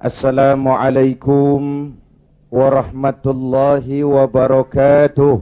Assalamualaikum warahmatullahi wabarakatuh.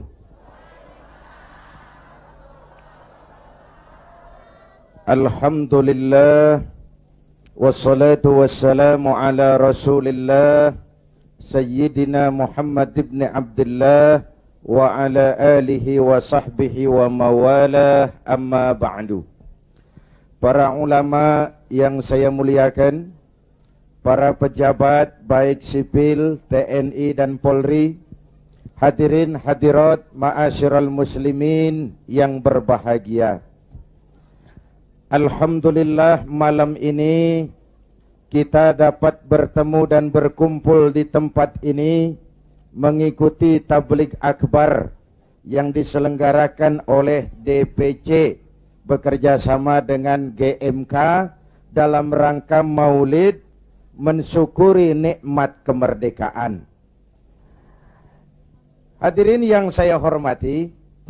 Alhamdulillah, wassalatu wassalamu ala rasulillah Sayyidina Muhammad ibn Abdullah wa ala alihi wa sahbihi wa mawalah, amma ba'du. Para ulama yang saya muliakan, para pejabat baik sipil, TNI dan Polri, hadirin hadirat ma'asyiral muslimin yang berbahagia. Alhamdulillah, malam ini kita dapat bertemu dan berkumpul di tempat ini mengikuti tabligh akbar yang diselenggarakan oleh DPC bekerja sama dengan GMK dalam rangka Maulid mensyukuri nikmat kemerdekaan. Hadirin yang saya hormati,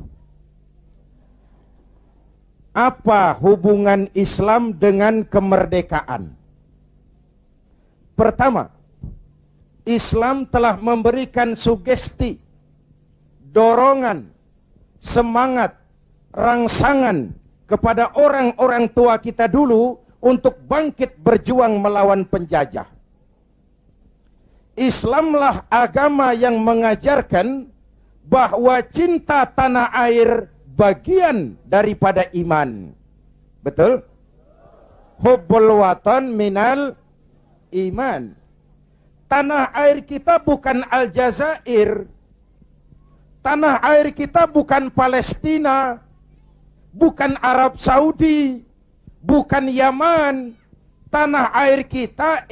apa hubungan Islam dengan kemerdekaan? Pertama, Islam telah memberikan sugesti, dorongan, semangat, rangsangan kepada orang-orang tua kita dulu untuk bangkit berjuang melawan penjajah. Islamlah agama yang mengajarkan bahwa cinta tanah air bagian daripada iman. Betul? Hubbul watan minal iman. Tanah air kita bukan Aljazair. Tanah air kita bukan Palestina, bukan Arab Saudi, bukan Yaman. Tanah air kita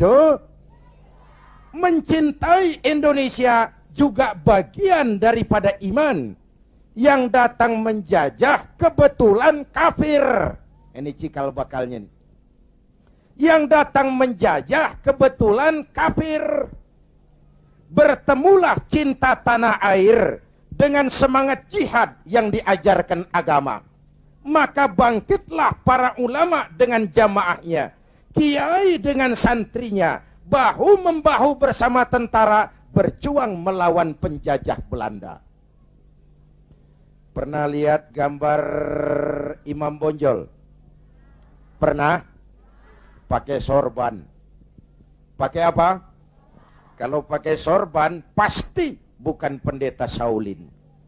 mencintai Indonesia juga bagian daripada iman. Yang datang menjajah kebetulan kafir. Ini cikal bakalnya nih. Yang datang menjajah kebetulan kafir. Bertemulah cinta tanah air dengan semangat jihad yang diajarkan agama. Maka bangkitlah para ulama dengan jamaahnya, kiai dengan santrinya, bahu-membahu bersama tentara berjuang melawan penjajah Belanda. Pernah lihat gambar Imam Bonjol? Pernah? Pakai sorban. Pakai apa? Kalau pakai sorban pasti bukan pendeta Shaolin.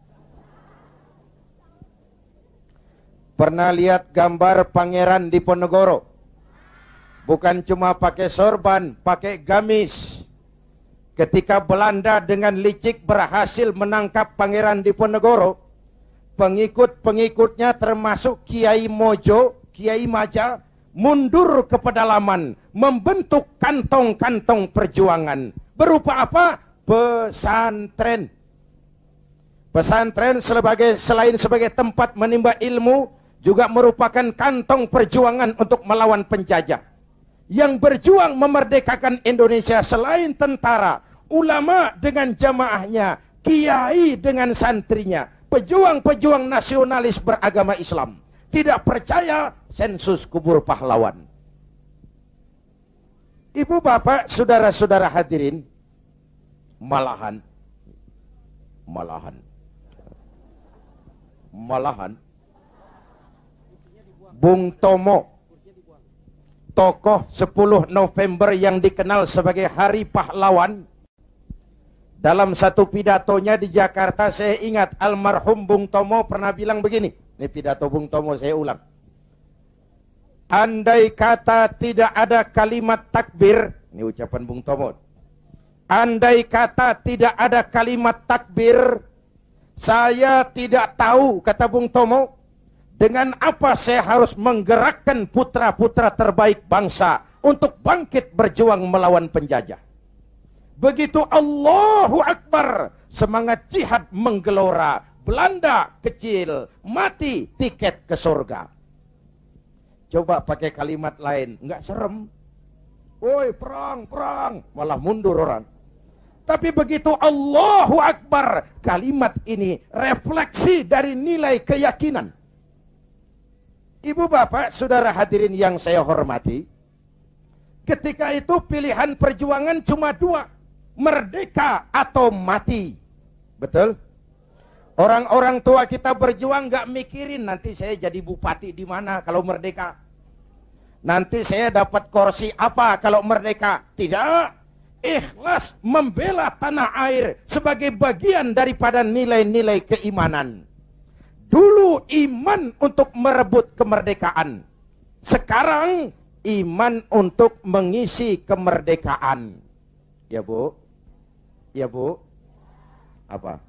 Pernah lihat gambar Pangeran Diponegoro? Bukan cuma pakai sorban, pakai gamis. Ketika Belanda dengan licik berhasil menangkap Pangeran Diponegoro, pengikut-pengikutnya termasuk Kiai Mojo, Kiai Maja, mundur ke pedalaman, membentuk kantong-kantong perjuangan. Berupa apa? Pesantren. Pesantren selain sebagai tempat menimba ilmu, juga merupakan kantong perjuangan untuk melawan penjajah. Yang berjuang memerdekakan Indonesia selain tentara, ulama dengan jamaahnya, kiai dengan santrinya, pejuang-pejuang nasionalis beragama Islam. Tidak percaya sensus kubur pahlawan. Ibu bapak, saudara-saudara hadirin, malahan Bung Tomo, tokoh 10 November yang dikenal sebagai Hari Pahlawan, dalam satu pidatonya di Jakarta, saya ingat almarhum Bung Tomo pernah bilang begini. Ini pidato Bung Tomo, saya ulang. Andai kata tidak ada kalimat takbir, ini ucapan Bung Tomo. Andai kata tidak ada kalimat takbir, saya tidak tahu, kata Bung Tomo, dengan apa saya harus menggerakkan putra-putra terbaik bangsa untuk bangkit berjuang melawan penjajah. Begitu Allahu Akbar, semangat jihad menggelora. Belanda kecil, mati tiket ke surga. Coba pakai kalimat lain, enggak serem. Woi, perang, perang, malah mundur orang. Tapi begitu Allahu Akbar, kalimat ini refleksi dari nilai keyakinan. Ibu bapak, saudara hadirin yang saya hormati, Ketika itu pilihan perjuangan cuma dua, merdeka atau mati. Betul? Orang-orang tua kita berjuang nggak mikirin nanti saya jadi bupati di mana kalau merdeka. Nanti saya dapat kursi apa kalau merdeka. Tidak. Ikhlas membela tanah air sebagai bagian daripada nilai-nilai keimanan. Dulu iman untuk merebut kemerdekaan. Sekarang iman untuk mengisi kemerdekaan. Ya Bu? Ya Bu? Apa?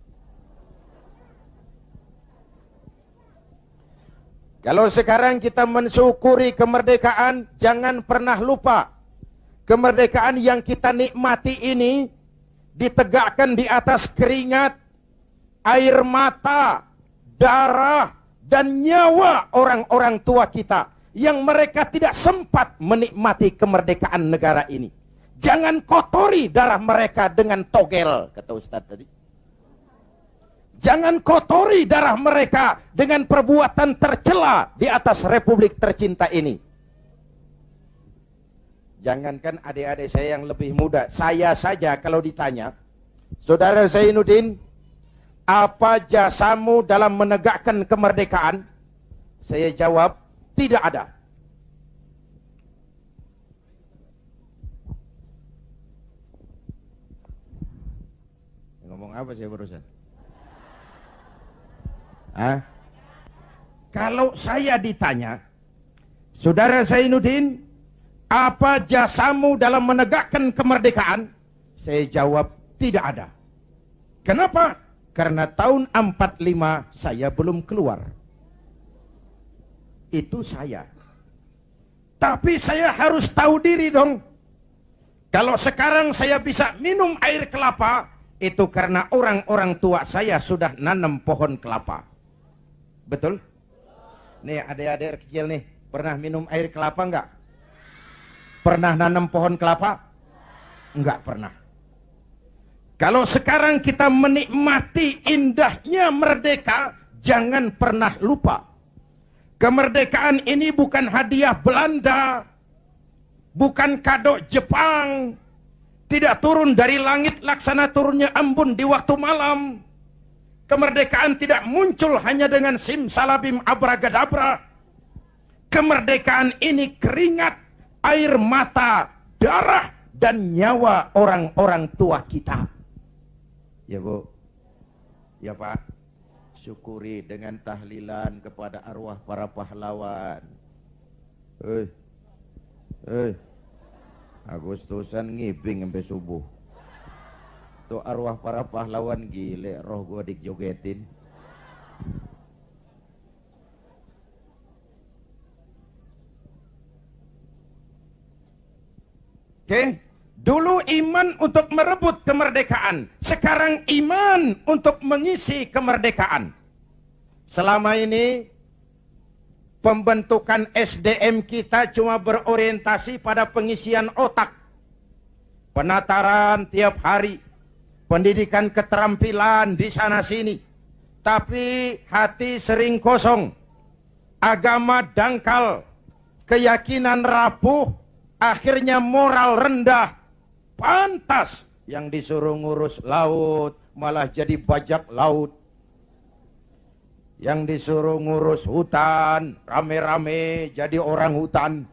Kalau sekarang kita mensyukuri kemerdekaan, jangan pernah lupa. Kemerdekaan yang kita nikmati ini ditegakkan di atas keringat, air mata, darah, dan nyawa orang-orang tua kita. Yang mereka tidak sempat menikmati kemerdekaan negara ini. Jangan kotori darah mereka dengan togel, kata Ustadz tadi. Jangan kotori darah mereka dengan perbuatan tercela di atas republik tercinta ini. Jangankan adik-adik saya yang lebih muda, saya saja kalau ditanya, Saudara Zainuddin, apa jasamu dalam menegakkan kemerdekaan? Saya jawab, tidak ada. Ngomong apa saya barusan? Kalau saya ditanya, Saudara Zainuddin, apa jasamu dalam menegakkan kemerdekaan? Saya jawab, tidak ada. Kenapa? Karena tahun 45 saya belum keluar. Itu saya. Tapi saya harus tahu diri dong. Kalau sekarang saya bisa minum air kelapa, itu karena orang-orang tua saya sudah nanam pohon kelapa. Betul? Nih adik-adik kecil nih, pernah minum air kelapa enggak? Pernah nanam pohon kelapa? Enggak pernah. Kalau sekarang kita menikmati indahnya merdeka, jangan pernah lupa. Kemerdekaan ini bukan hadiah Belanda, bukan kado Jepang, tidak turun dari langit laksana turunnya embun di waktu malam. Kemerdekaan tidak muncul hanya dengan simsalabim abragadabra. Kemerdekaan ini keringat, air mata, darah, dan nyawa orang-orang tua kita. Ya Bu, ya Pak, syukuri dengan tahlilan kepada arwah para pahlawan. Agustusan ngiping sampai subuh. Tuh arwah para pahlawan gile, roh gua dijogetin. Oke, dulu iman untuk merebut kemerdekaan, sekarang iman untuk mengisi kemerdekaan. Selama ini pembentukan SDM kita cuma berorientasi pada pengisian otak, penataran tiap hari, pendidikan keterampilan di sana sini, tapi hati sering kosong, agama dangkal, keyakinan rapuh, akhirnya moral rendah. Pantas yang disuruh ngurus laut malah jadi bajak laut, yang disuruh ngurus hutan rame-rame jadi orang hutan,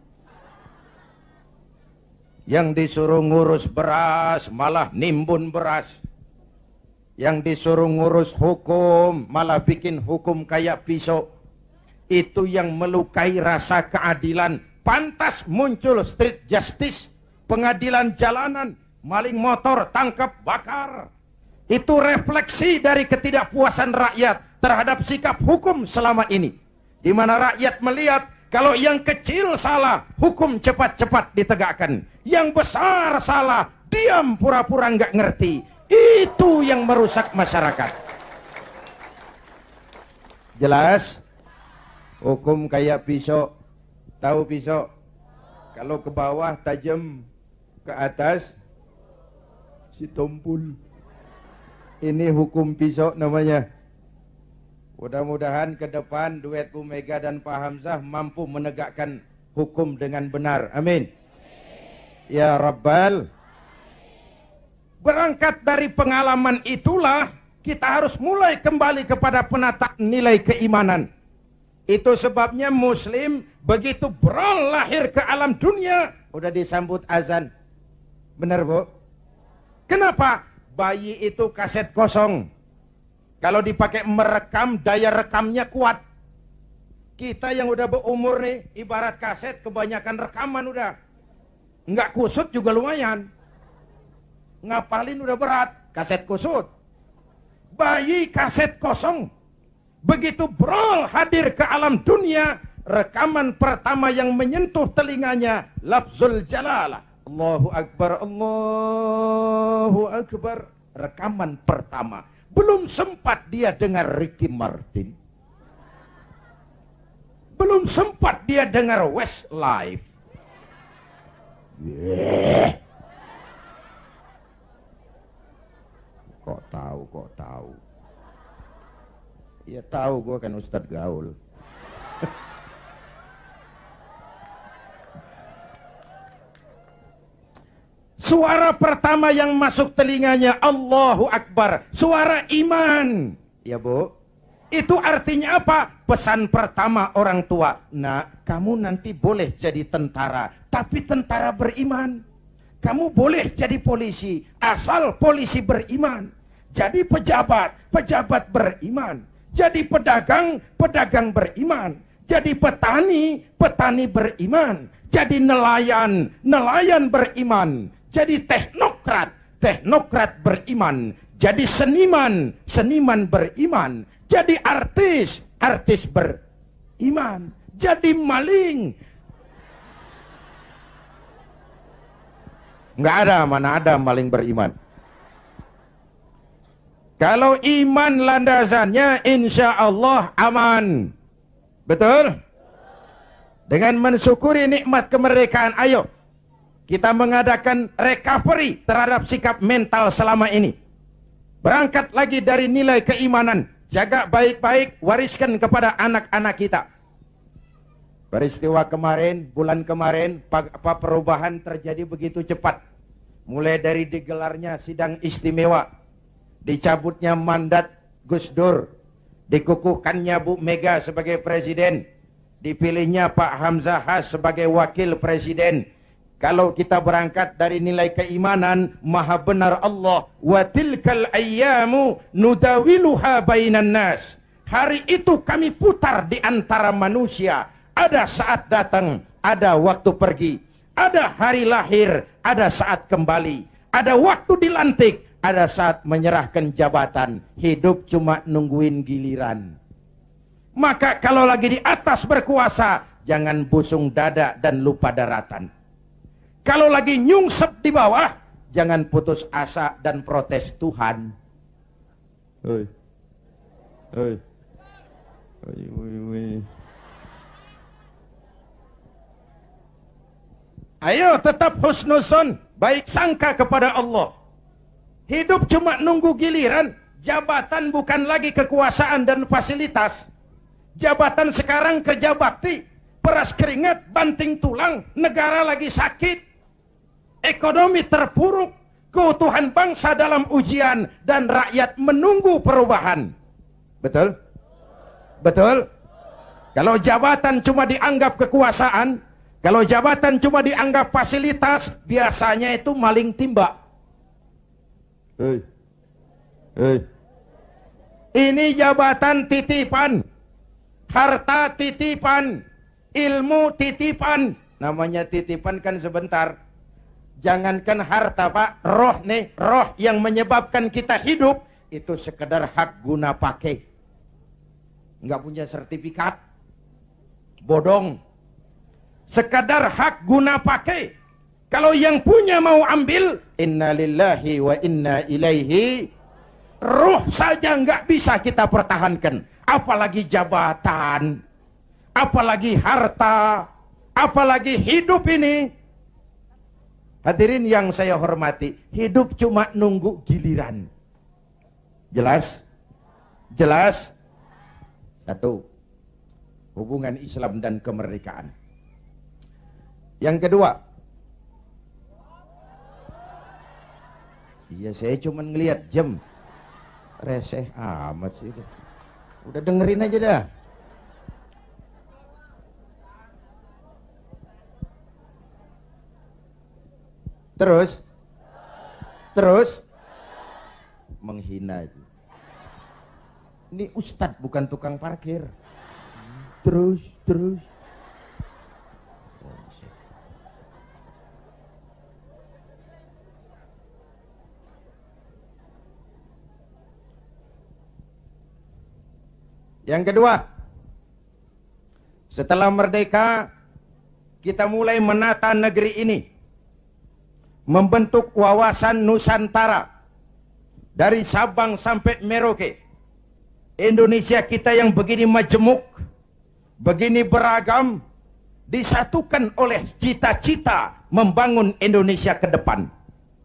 yang disuruh ngurus beras malah nimbun beras, yang disuruh ngurus hukum malah bikin hukum kayak pisau. Itu yang melukai rasa keadilan. Pantas muncul street justice, pengadilan jalanan, maling motor tangkap bakar. Itu refleksi dari ketidakpuasan rakyat terhadap sikap hukum selama ini, di mana rakyat melihat kalau yang kecil salah, hukum cepat-cepat ditegakkan, yang besar salah, diam pura-pura nggak ngerti. Itu yang merusak masyarakat. Jelas? Hukum kayak pisau. Tahu pisau? Kalau ke bawah tajam, ke atas si tumpul. Ini hukum pisau namanya. Mudah-mudahan ke depan duet Bu Mega dan Pak Hamzah mampu menegakkan hukum dengan benar. Amin. Ya Rabbal. Berangkat dari pengalaman itulah kita harus mulai kembali kepada penataan nilai keimanan. Itu sebabnya Muslim begitu beral lahir ke alam dunia udah disambut azan. Benar Bu? Kenapa? Bayi itu kaset kosong. Kalau dipakai merekam, daya rekamnya kuat. Kita yang udah berumur nih, ibarat kaset kebanyakan rekaman udah. Nggak kusut juga lumayan. Ngapalin udah berat, kaset kusut. Bayi kaset kosong. Begitu brol hadir ke alam dunia, rekaman pertama yang menyentuh telinganya, lafzul jalalah. Allahu Akbar, Allahu Akbar. Rekaman pertama. Belum sempat dia dengar Ricky Martin. Belum sempat dia dengar Westlife. Yeah. Kok tahu? Ya tahu, gue kan Ustadz Gaul. Suara pertama yang masuk telinganya Allahu Akbar, suara iman. Ya Bu, itu artinya apa? Pesan pertama orang tua. Nak, kamu nanti boleh jadi tentara, tapi tentara beriman. Kamu boleh jadi polisi, asal polisi beriman. Jadi pejabat, pejabat beriman. Jadi pedagang, pedagang beriman. Jadi petani, petani beriman. Jadi nelayan, nelayan beriman. Jadi teknokrat, teknokrat beriman. Jadi seniman, seniman beriman. Jadi artis, artis beriman. Jadi maling. Nggak ada, mana ada maling beriman. Kalau iman landasannya insya Allah aman. Betul? Dengan mensyukuri nikmat kemerdekaan, ayo kita mengadakan recovery terhadap sikap mental selama ini. Berangkat lagi dari nilai keimanan. Jaga baik-baik, wariskan kepada anak-anak kita. Peristiwa kemarin, bulan kemarin, perubahan terjadi begitu cepat. Mulai dari digelarnya sidang istimewa, dicabutnya mandat Gus Dur, dikukuhkannya Bu Mega sebagai presiden, dipilihnya Pak Hamzah Has sebagai wakil presiden. Kalau kita berangkat dari nilai keimanan, maha benar Allah, wa tilkal ayyamu nudawiluha bainan nas. Hari itu kami putar di antara manusia. Ada saat datang, ada waktu pergi. Ada hari lahir, ada saat kembali. Ada waktu dilantik, ada saat menyerahkan jabatan. Hidup cuma nungguin giliran. Maka kalau lagi di atas berkuasa, jangan busung dada dan lupa daratan. Kalau lagi nyungsep di bawah, jangan putus asa dan protes Tuhan. Oi. Oi. Oi, oi, oi. Ayo tetap husnuzon, baik sangka kepada Allah. Hidup cuma nunggu giliran. Jabatan bukan lagi kekuasaan dan fasilitas. Jabatan sekarang kerja bakti, peras keringat, banting tulang, negara lagi sakit. Ekonomi terpuruk, keutuhan bangsa dalam ujian, dan rakyat menunggu perubahan. Betul? Betul? Kalau jabatan cuma dianggap kekuasaan, kalau jabatan cuma dianggap fasilitas, biasanya itu maling timba. Hei. Hei. Ini jabatan titipan, harta titipan, ilmu titipan. Namanya titipan kan sebentar. Jangankan harta Pak, roh nih, roh yang menyebabkan kita hidup, itu sekedar hak guna pakai. Nggak punya sertifikat, bodong. Sekadar hak guna pakai. Kalau yang punya mau ambil, innalillahi wa inna ilaihi. Roh saja nggak bisa kita pertahankan, apalagi jabatan, apalagi harta, apalagi hidup ini. Hadirin yang saya hormati, hidup cuma nunggu giliran. Jelas? Jelas? Satu, hubungan Islam dan kemerdekaan. Yang kedua, Iya, saya cuma ngelihat jam. Reseh amat sih itu. Udah dengerin aja dah. Terus menghina itu. Ini ustadz bukan tukang parkir. Terus. Yang kedua, setelah merdeka, kita mulai menata negeri ini, membentuk wawasan Nusantara, dari Sabang sampai Merauke. Indonesia kita yang begini majemuk, begini beragam, disatukan oleh cita-cita membangun Indonesia ke depan.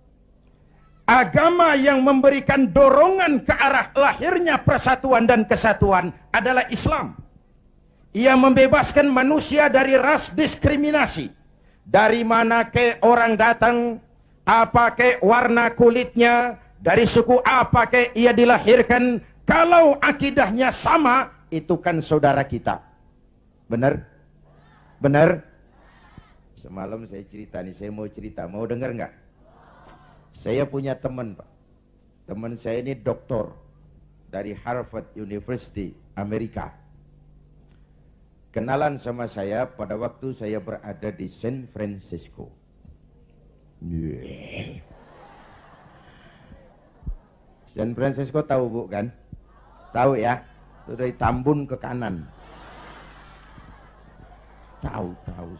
Agama yang memberikan dorongan ke arah lahirnya persatuan dan kesatuan adalah Islam. Ia membebaskan manusia dari ras diskriminasi. Dari mana ke orang datang, apa ke warna kulitnya, dari suku apa ke ia dilahirkan, kalau akidahnya sama, itu kan saudara kita. Benar? Benar? Semalam saya cerita nih, saya mau cerita, mau dengar nggak? Saya punya teman, Pak. Teman saya ini doktor dari Harvard University, Amerika. Kenalan sama saya pada waktu saya berada di San Francisco. San Francisco tahu Bu kan? Tahu ya? Itu dari Tambun ke kanan. Tahu.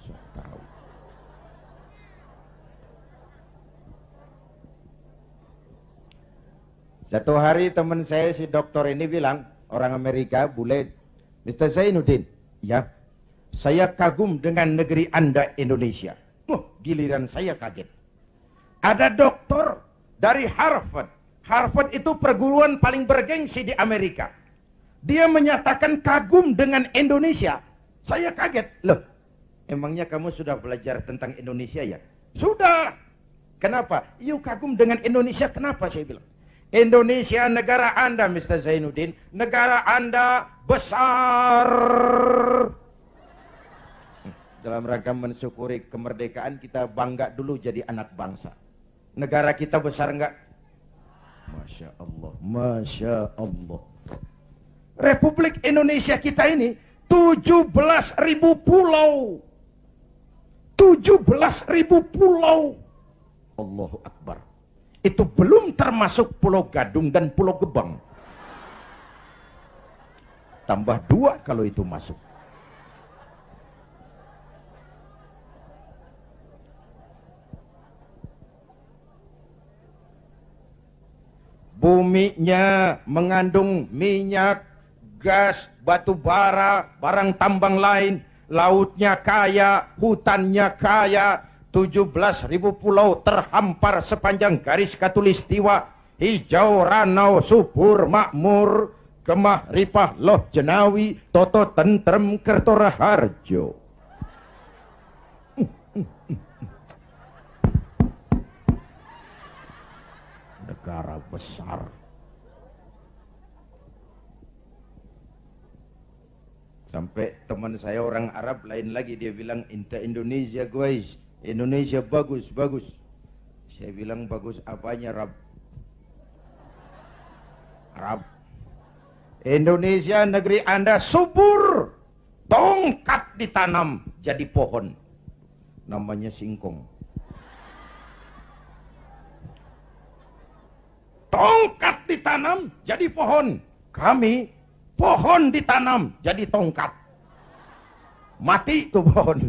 Satu hari teman saya si dokter ini bilang, orang Amerika, bule, Mr. Zainuddin, ya, saya kagum dengan negeri Anda Indonesia. Giliran saya kaget. Ada dokter dari Harvard. Harvard itu perguruan paling bergengsi di Amerika. Dia menyatakan kagum dengan Indonesia. Saya kaget. Loh, emangnya kamu sudah belajar tentang Indonesia ya? Sudah. Kenapa? You kagum dengan Indonesia, kenapa saya bilang? Indonesia negara Anda, Mr. Zainuddin. Negara Anda besar. Dalam rangka mensyukuri kemerdekaan, kita bangga dulu jadi anak bangsa. Negara kita besar enggak? Masya Allah, Masya Allah. Republik Indonesia kita ini 17.000 pulau. 17.000 pulau. Allahu Akbar. Itu belum termasuk Pulau Gadung dan Pulau Gebang. Tambah 2 kalau itu masuk. Buminya mengandung minyak, gas, batu bara, barang tambang lain. Lautnya kaya, hutannya kaya. 17.000 pulau terhampar sepanjang garis khatulistiwa. Hijau, ranau, subur, makmur, Kemah, Ripah, Loh, Jenawi, Toto, Tentrem, Kertoraharjo. Negara besar. Sampai teman saya orang Arab lain lagi, dia bilang, "Inta Indonesia guys, Indonesia bagus." Saya bilang, bagus apanya, Arab? Indonesia negeri Anda subur, tongkat ditanam jadi pohon, namanya singkong. Tongkat ditanam jadi pohon, kami pohon ditanam jadi tongkat, mati tuh pohon.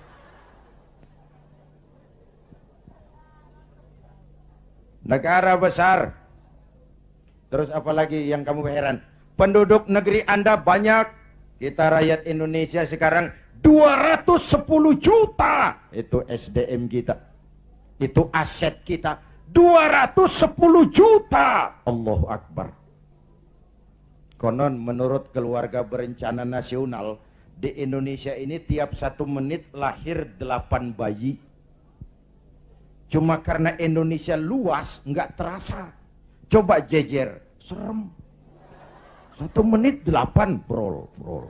Negara besar. Terus apalagi yang kamu heran? Penduduk negeri Anda banyak. Kita rakyat Indonesia sekarang 210 juta. Itu SDM kita. Itu aset kita. 210 juta. Allahu Akbar. Konon menurut Keluarga Berencana Nasional, di Indonesia ini tiap 1 menit lahir 8 bayi. Cuma karena Indonesia luas, nggak terasa. Coba jejer, serem. 1 menit 8, brol.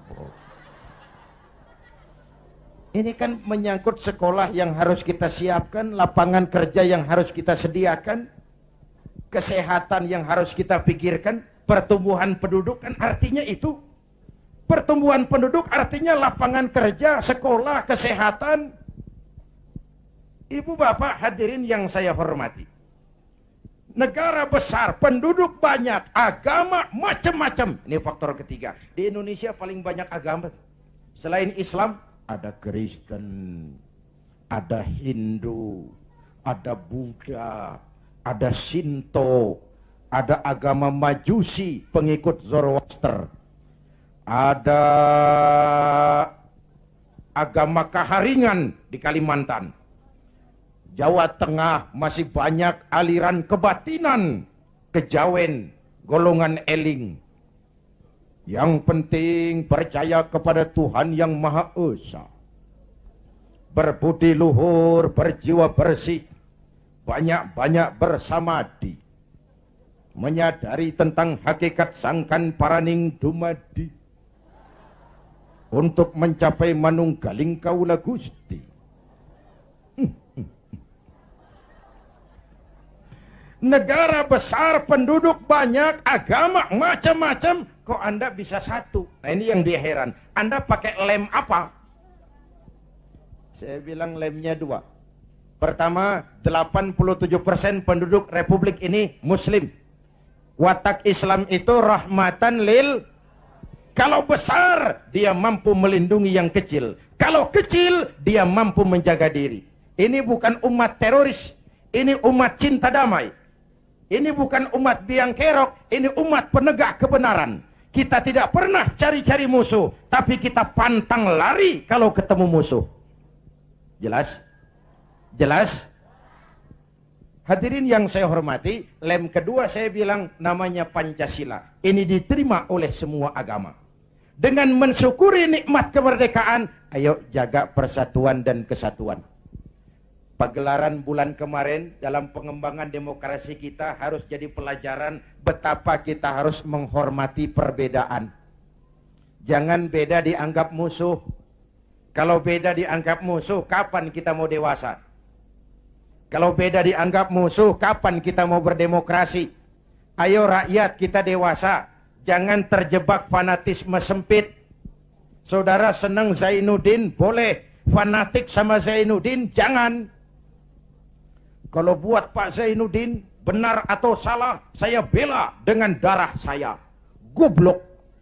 Ini kan menyangkut sekolah yang harus kita siapkan, lapangan kerja yang harus kita sediakan, kesehatan yang harus kita pikirkan, pertumbuhan penduduk kan artinya itu. Pertumbuhan penduduk artinya lapangan kerja, sekolah, kesehatan. Ibu bapak hadirin yang saya hormati. Negara besar, penduduk banyak, agama macam-macam. Ini faktor ketiga. Di Indonesia paling banyak agama. Selain Islam, ada Kristen, ada Hindu, ada Buddha, ada Shinto, ada agama Majusi, pengikut Zoroaster, ada agama Kaharingan di Kalimantan. Jawa Tengah masih banyak aliran kebatinan, kejawen, golongan eling. Yang penting percaya kepada Tuhan yang Maha Esa. Berbudi luhur, berjiwa bersih, banyak-banyak bersamadi. Menyadari tentang hakikat sangkan paraning dumadi. Untuk mencapai manunggaling kaula Gusti. Negara besar, penduduk banyak, agama macam-macam, kok Anda bisa satu? Nah ini yang dia heran. Anda pakai lem apa? Saya bilang lemnya 2. Pertama, 87% penduduk Republik ini Muslim. Watak Islam itu rahmatan lil. Kalau besar, dia mampu melindungi yang kecil. Kalau kecil, dia mampu menjaga diri. Ini bukan umat teroris. Ini umat cinta damai. Ini bukan umat biang kerok, ini umat penegak kebenaran. Kita tidak pernah cari-cari musuh, tapi kita pantang lari kalau ketemu musuh. Jelas? Jelas? Hadirin yang saya hormati, lem kedua saya bilang namanya Pancasila. Ini diterima oleh semua agama. Dengan mensyukuri nikmat kemerdekaan, ayo jaga persatuan dan kesatuan. Pagelaran bulan kemarin dalam pengembangan demokrasi kita harus jadi pelajaran betapa kita harus menghormati perbedaan. Jangan beda dianggap musuh. Kalau beda dianggap musuh, kapan kita mau dewasa? Kalau beda dianggap musuh, kapan kita mau berdemokrasi? Ayo rakyat kita dewasa. Jangan terjebak fanatisme sempit. Saudara senang Zainuddin, boleh. Fanatik sama Zainuddin, jangan. Kalau buat Pak Zainuddin benar atau salah, saya bela dengan darah saya. Goblok.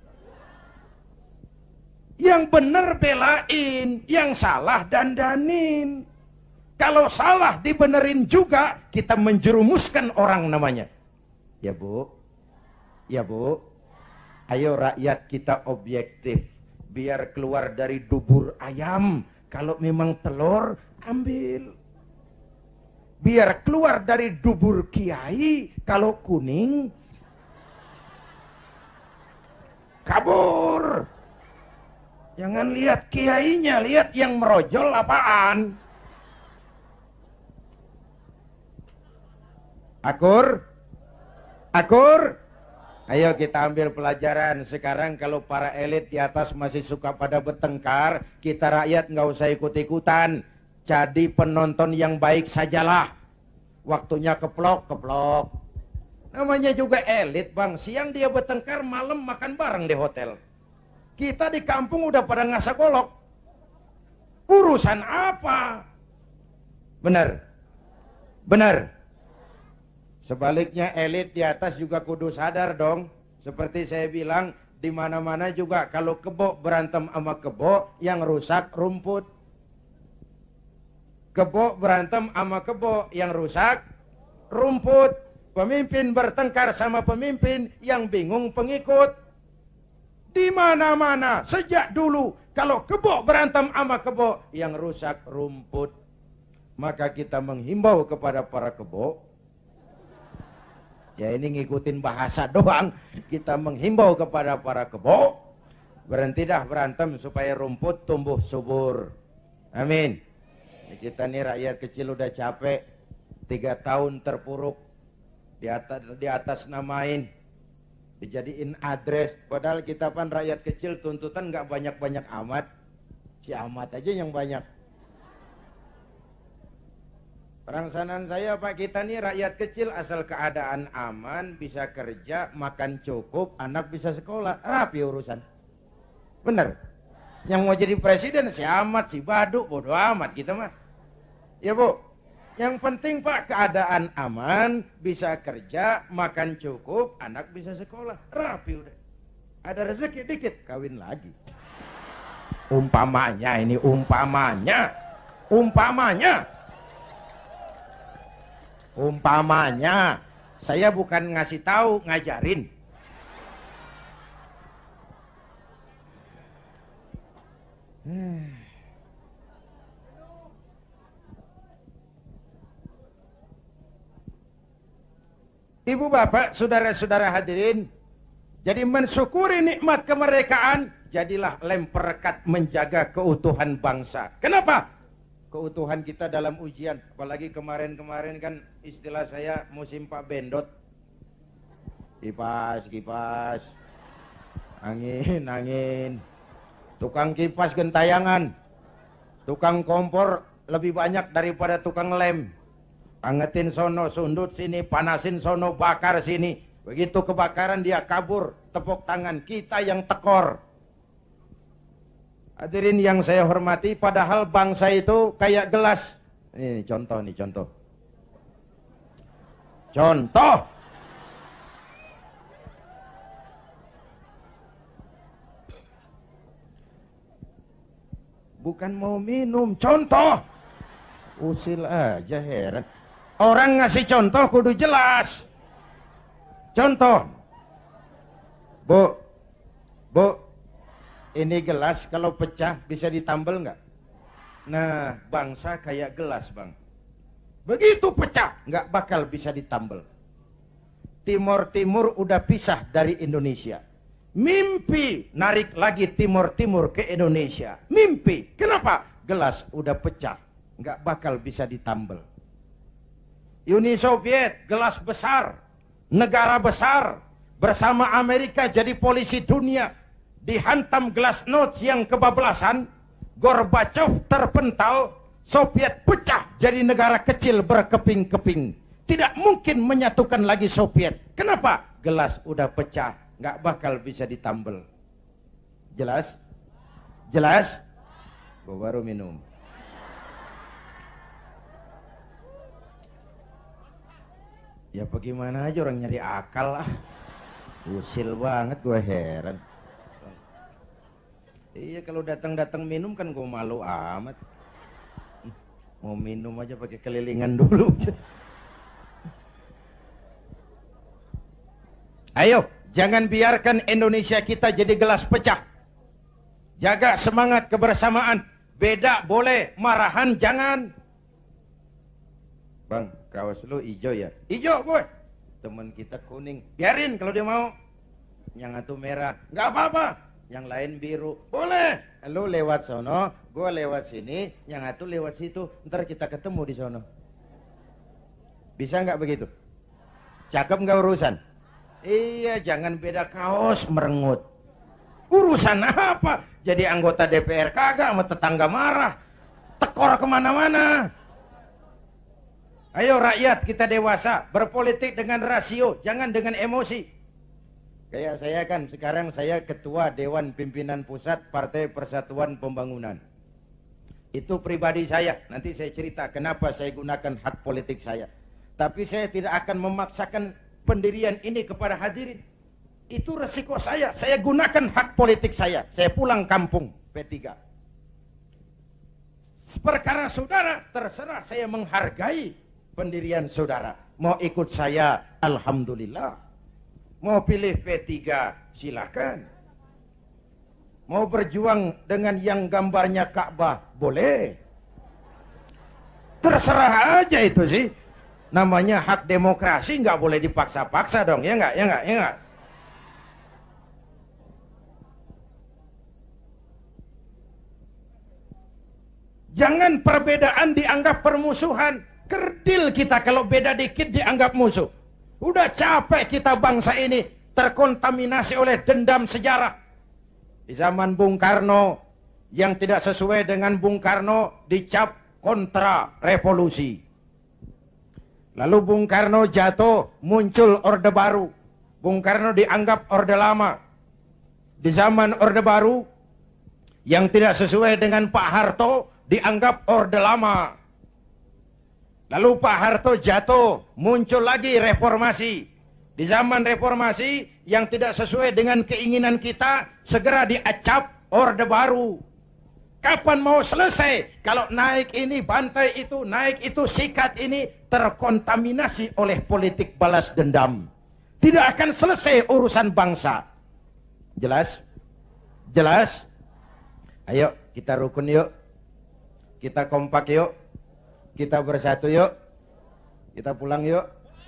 Yang benar belain, yang salah dandanin. Kalau salah dibenerin juga, kita menjerumuskan orang namanya. Ya Bu? Ya Bu? Ayo rakyat kita objektif. Biar keluar dari dubur ayam. Kalau memang telur, ambil. Biar keluar dari dubur kiai, kalau kuning kabur. Jangan lihat kiainya, lihat yang merojol apaan. Akur? Akur? Ayo kita ambil pelajaran. Sekarang kalau para elit di atas masih suka pada bertengkar, kita rakyat nggak usah ikut-ikutan. Jadi penonton yang baik sajalah. Waktunya keplok. Namanya juga elit bang. Siang dia bertengkar, malam makan bareng di hotel. Kita di kampung udah pada ngasak golok. Urusan apa? Benar? Benar? Sebaliknya elit di atas juga kudu sadar dong. Seperti saya bilang, di mana-mana juga kalau kebo berantem sama kebo, yang rusak rumput. Kebo berantem sama kebo, yang rusak rumput. Pemimpin bertengkar sama pemimpin, yang bingung pengikut. Di mana-mana sejak dulu kalau kebo berantem sama kebo, yang rusak rumput. Maka kita menghimbau kepada para kebo. Ya ini ngikutin bahasa doang. Kita menghimbau kepada para kebo, berhenti dah berantem supaya rumput tumbuh subur. Amin. Kita nih rakyat kecil udah capek. 3 tahun terpuruk, di atas namain, dijadiin address. Padahal kita kan rakyat kecil, tuntutan nggak banyak-banyak amat. Si Ahmad aja yang banyak. Perangsanan saya Pak, kita nih rakyat kecil, asal keadaan aman, bisa kerja, makan cukup, anak bisa sekolah, rapi urusan. Bener? Yang mau jadi presiden si Ahmad, si Baduk, bodoh amat kita mah. Ya Bu, yang penting Pak keadaan aman, bisa kerja, makan cukup, anak bisa sekolah, rapi udah. Ada rezeki dikit, kawin lagi. Umpamanya ini, umpamanya. Saya bukan ngasih tahu, ngajarin. Ibu bapak, saudara-saudara hadirin, jadi mensyukuri nikmat kemerdekaan, jadilah lem perekat menjaga keutuhan bangsa. Kenapa? Keutuhan kita dalam ujian. Apalagi kemarin-kemarin kan istilah saya musim Pak Bendot. Kipas, angin. Tukang kipas gentayangan, tukang kompor lebih banyak daripada tukang lem. Angetin sono, sundut sini, panasin sono, bakar sini. Begitu kebakaran dia kabur, tepuk tangan, kita yang tekor. Hadirin yang saya hormati, padahal bangsa itu kayak gelas. Ini contoh. Bukan mau minum, contoh. Usil aja, heran. Orang ngasih contoh kudu jelas. Contoh. Bu, ini gelas kalau pecah bisa ditambal nggak? Nah, bangsa kayak gelas bang. Begitu pecah nggak bakal bisa ditambal. Timur udah pisah dari Indonesia. Mimpi narik lagi Timur ke Indonesia. Mimpi. Kenapa? Gelas udah pecah, nggak bakal bisa ditambal. Uni Soviet gelas besar, negara besar, bersama Amerika jadi polisi dunia. Dihantam glasnost yang kebablasan, Gorbachev terpental, Soviet pecah jadi negara kecil berkeping-keping. Tidak mungkin menyatukan lagi Soviet. Kenapa? Gelas udah pecah, nggak bakal bisa ditambal. Jelas? Gua baru minum. Ya bagaimana aja orang nyari akal lah. Usil banget, gue heran. Iya, kalau datang minum kan gue malu amat. Mau minum aja pakai kelilingan dulu. Ayo, jangan biarkan Indonesia kita jadi gelas pecah. Jaga semangat kebersamaan. Beda boleh, marahan jangan. Bang, kaos lu hijau ya? Hijau gue. Temen kita kuning. Biarin kalau dia mau. Yang satu merah. Nggak apa-apa. Yang lain biru, boleh. Lu lewat sono, gue lewat sini, yang satu lewat situ, ntar kita ketemu di sono. Bisa nggak begitu? Cakep nggak urusan? Iya, jangan beda kaos merengut. Urusan apa? Jadi anggota DPR kagak, sama tetangga marah, tekor kemana-mana. Ayo rakyat, kita dewasa, berpolitik dengan rasio, jangan dengan emosi. Kayak saya kan, sekarang saya ketua Dewan Pimpinan Pusat Partai Persatuan Pembangunan. Itu pribadi saya, nanti saya cerita kenapa saya gunakan hak politik saya. Tapi saya tidak akan memaksakan pendirian ini kepada hadirin. Itu resiko saya gunakan hak politik saya pulang kampung P3. Perkara saudara, terserah, saya menghargai pendirian saudara. Mau ikut saya, alhamdulillah. Mau pilih P3, silakan. Mau berjuang dengan yang gambarnya Ka'bah, boleh. Terserah aja itu sih. Namanya hak demokrasi, nggak boleh dipaksa-paksa dong, ya nggak. Jangan perbedaan dianggap permusuhan. Kerdil kita kalau beda dikit dianggap musuh. Udah capek kita bangsa ini terkontaminasi oleh dendam sejarah. Di zaman Bung Karno, yang tidak sesuai dengan Bung Karno dicap kontra revolusi. Lalu Bung Karno jatuh, muncul Orde Baru. Bung Karno dianggap Orde Lama. Di zaman Orde Baru, yang tidak sesuai dengan Pak Harto dianggap Orde Lama. Lalu Pak Harto jatuh, muncul lagi reformasi. Di zaman reformasi yang tidak sesuai dengan keinginan kita, segera diacap Orde Baru. Kapan mau selesai? Kalau naik ini, bantai itu, naik itu, sikat ini, terkontaminasi oleh politik balas dendam. Tidak akan selesai urusan bangsa. Jelas? Jelas? Ayo kita rukun yuk. Kita kompak yuk. Kita bersatu yuk. Kita pulang yuk.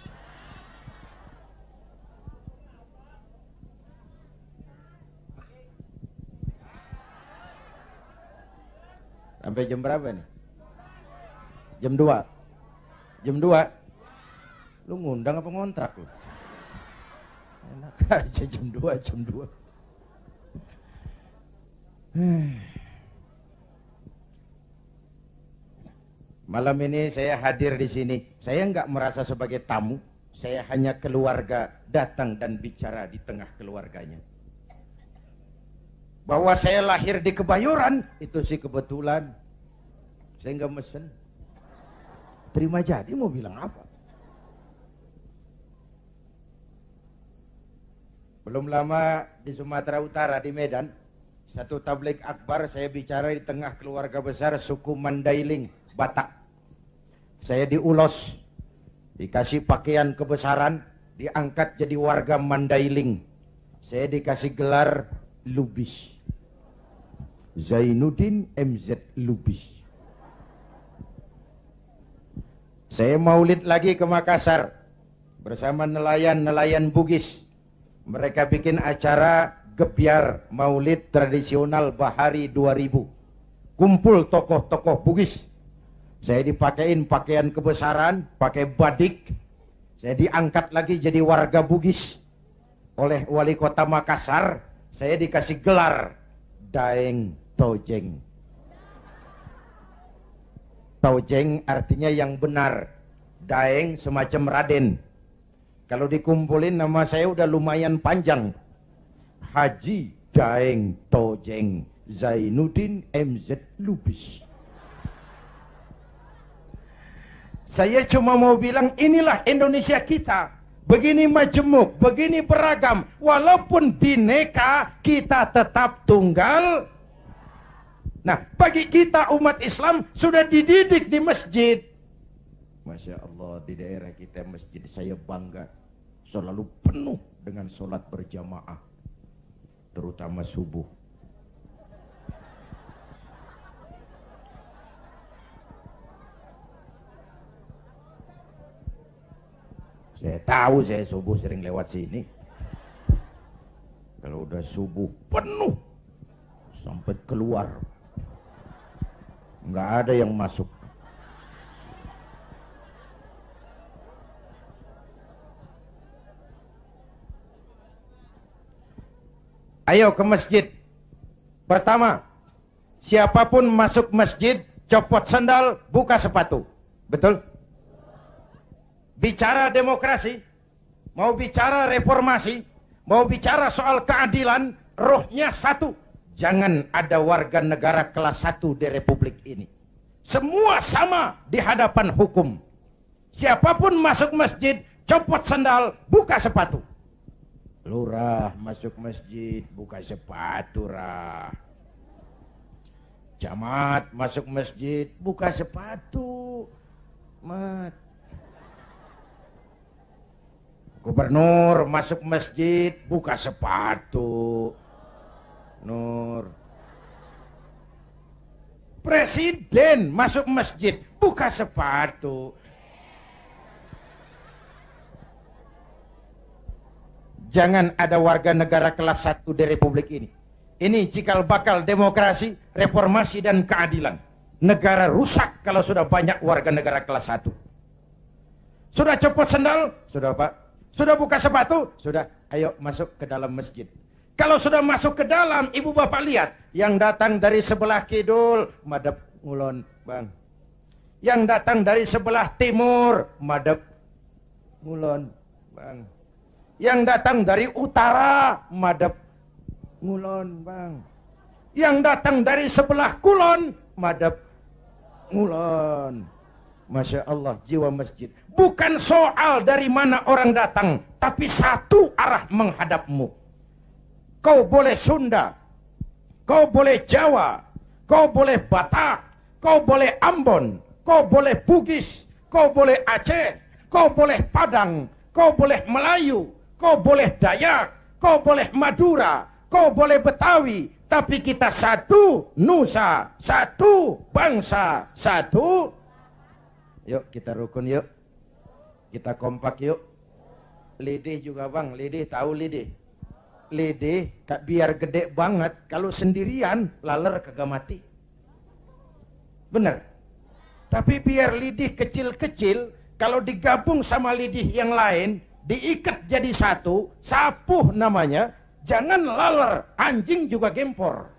Sampai jam berapa nih? Jam 2. Jam 2. Lu ngundang apa ngontrak lu? Enak aja jam 2, jam 2. Malam ini saya hadir di sini. Saya nggak merasa sebagai tamu. Saya hanya keluarga datang dan bicara di tengah keluarganya. Bahwa saya lahir di Kebayoran, itu sih kebetulan. Saya nggak mesen. Terima jadi mau bilang apa? Belum lama di Sumatera Utara, di Medan, satu tabligh akbar saya bicara di tengah keluarga besar suku Mandailing, Batak. Saya diulos, dikasih pakaian kebesaran, diangkat jadi warga Mandailing. Saya dikasih gelar Lubis. Zainuddin MZ Lubis. Saya maulid lagi ke Makassar bersama nelayan-nelayan Bugis. Mereka bikin acara gebyar maulid tradisional Bahari 2000. Kumpul tokoh-tokoh Bugis. Saya dipakein pakaian kebesaran, pakai badik. Saya diangkat lagi jadi warga Bugis oleh wali kota Makassar. Saya dikasih gelar Daeng Tojeng. Tojeng artinya yang benar. Daeng semacam Raden. Kalau dikumpulin nama saya udah lumayan panjang. Haji Daeng Tojeng Zainuddin MZ Lubis. Saya cuma mau bilang inilah Indonesia kita. Begini majemuk, begini beragam. Walaupun bineka, kita tetap tunggal. Nah, bagi kita umat Islam sudah dididik di masjid. Masya Allah, di daerah kita masjid saya bangga. Selalu penuh dengan sholat berjamaah. Terutama subuh. Saya tahu saya subuh sering lewat sini. Kalau udah subuh penuh sampai keluar. Nggak ada yang masuk. Ayo ke masjid. Pertama, siapapun masuk masjid, copot sandal, buka sepatu. Betul? Bicara demokrasi, mau bicara reformasi, mau bicara soal keadilan, rohnya satu. Jangan ada warga negara kelas 1 di Republik ini. Semua sama di hadapan hukum. Siapapun masuk masjid, copot sandal, buka sepatu. Lurah masuk masjid, buka sepatu, rah. Camat masuk masjid, buka sepatu. Mat. Gubernur masuk masjid, buka sepatu. Nur. Presiden masuk masjid, buka sepatu. Jangan ada warga negara kelas 1 di Republik ini. Ini cikal bakal demokrasi, reformasi dan keadilan. Negara rusak kalau sudah banyak warga negara kelas 1. Sudah copot sendal? Sudah Pak. Sudah buka sepatu? Sudah. Ayo masuk ke dalam masjid. Kalau sudah masuk ke dalam, ibu bapak lihat. Yang datang dari sebelah kidul, madep ngulon bang. Yang datang dari sebelah timur, madep ngulon bang. Yang datang dari utara, madep ngulon bang. Yang datang dari sebelah kulon, madep ngulon. Masya Allah, jiwa masjid. Bukan soal dari mana orang datang, tapi satu arah menghadapmu. Kau boleh Sunda, kau boleh Jawa, kau boleh Batak, kau boleh Ambon, kau boleh Bugis, kau boleh Aceh, kau boleh Padang, kau boleh Melayu, kau boleh Dayak, kau boleh Madura, kau boleh Betawi, tapi kita satu nusa, satu bangsa, satu. Yuk kita rukun yuk. Kita kompak yuk. Lidih juga bang, lidih tahu lidih. Lidih tak biar gede banget, kalau sendirian laler kagak mati. Bener. Tapi biar lidih kecil-kecil, kalau digabung sama lidih yang lain, diikat jadi satu, sapuh namanya, jangan laler, anjing juga gempor.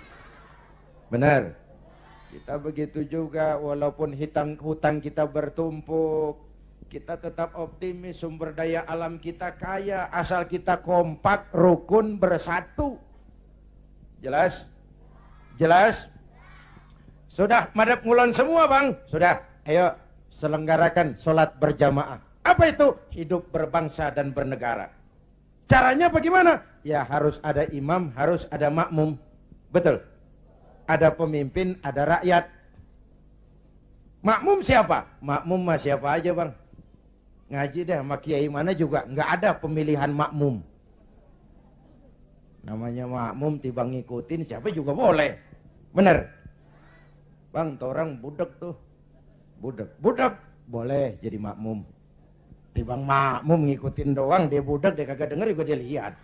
Bener. Kita begitu juga, walaupun hutang kita bertumpuk, kita tetap optimis, sumber daya alam kita kaya, asal kita kompak, rukun, bersatu. Jelas? Jelas? Sudah madep ngulon semua bang? Sudah, ayo selenggarakan sholat berjamaah. Apa itu? Hidup berbangsa dan bernegara. Caranya bagaimana? Ya harus ada imam, harus ada makmum. Betul? Ada pemimpin, ada rakyat. Makmum siapa? Makmum mah siapa aja bang. Ngaji deh sama kiai mana juga nggak ada pemilihan makmum. Namanya makmum tiba ngikutin siapa juga boleh. Bener? Bang, orang budek tuh. Budek boleh jadi makmum. Tibang makmum ngikutin doang, dia budek, dia kagak denger juga dia lihat.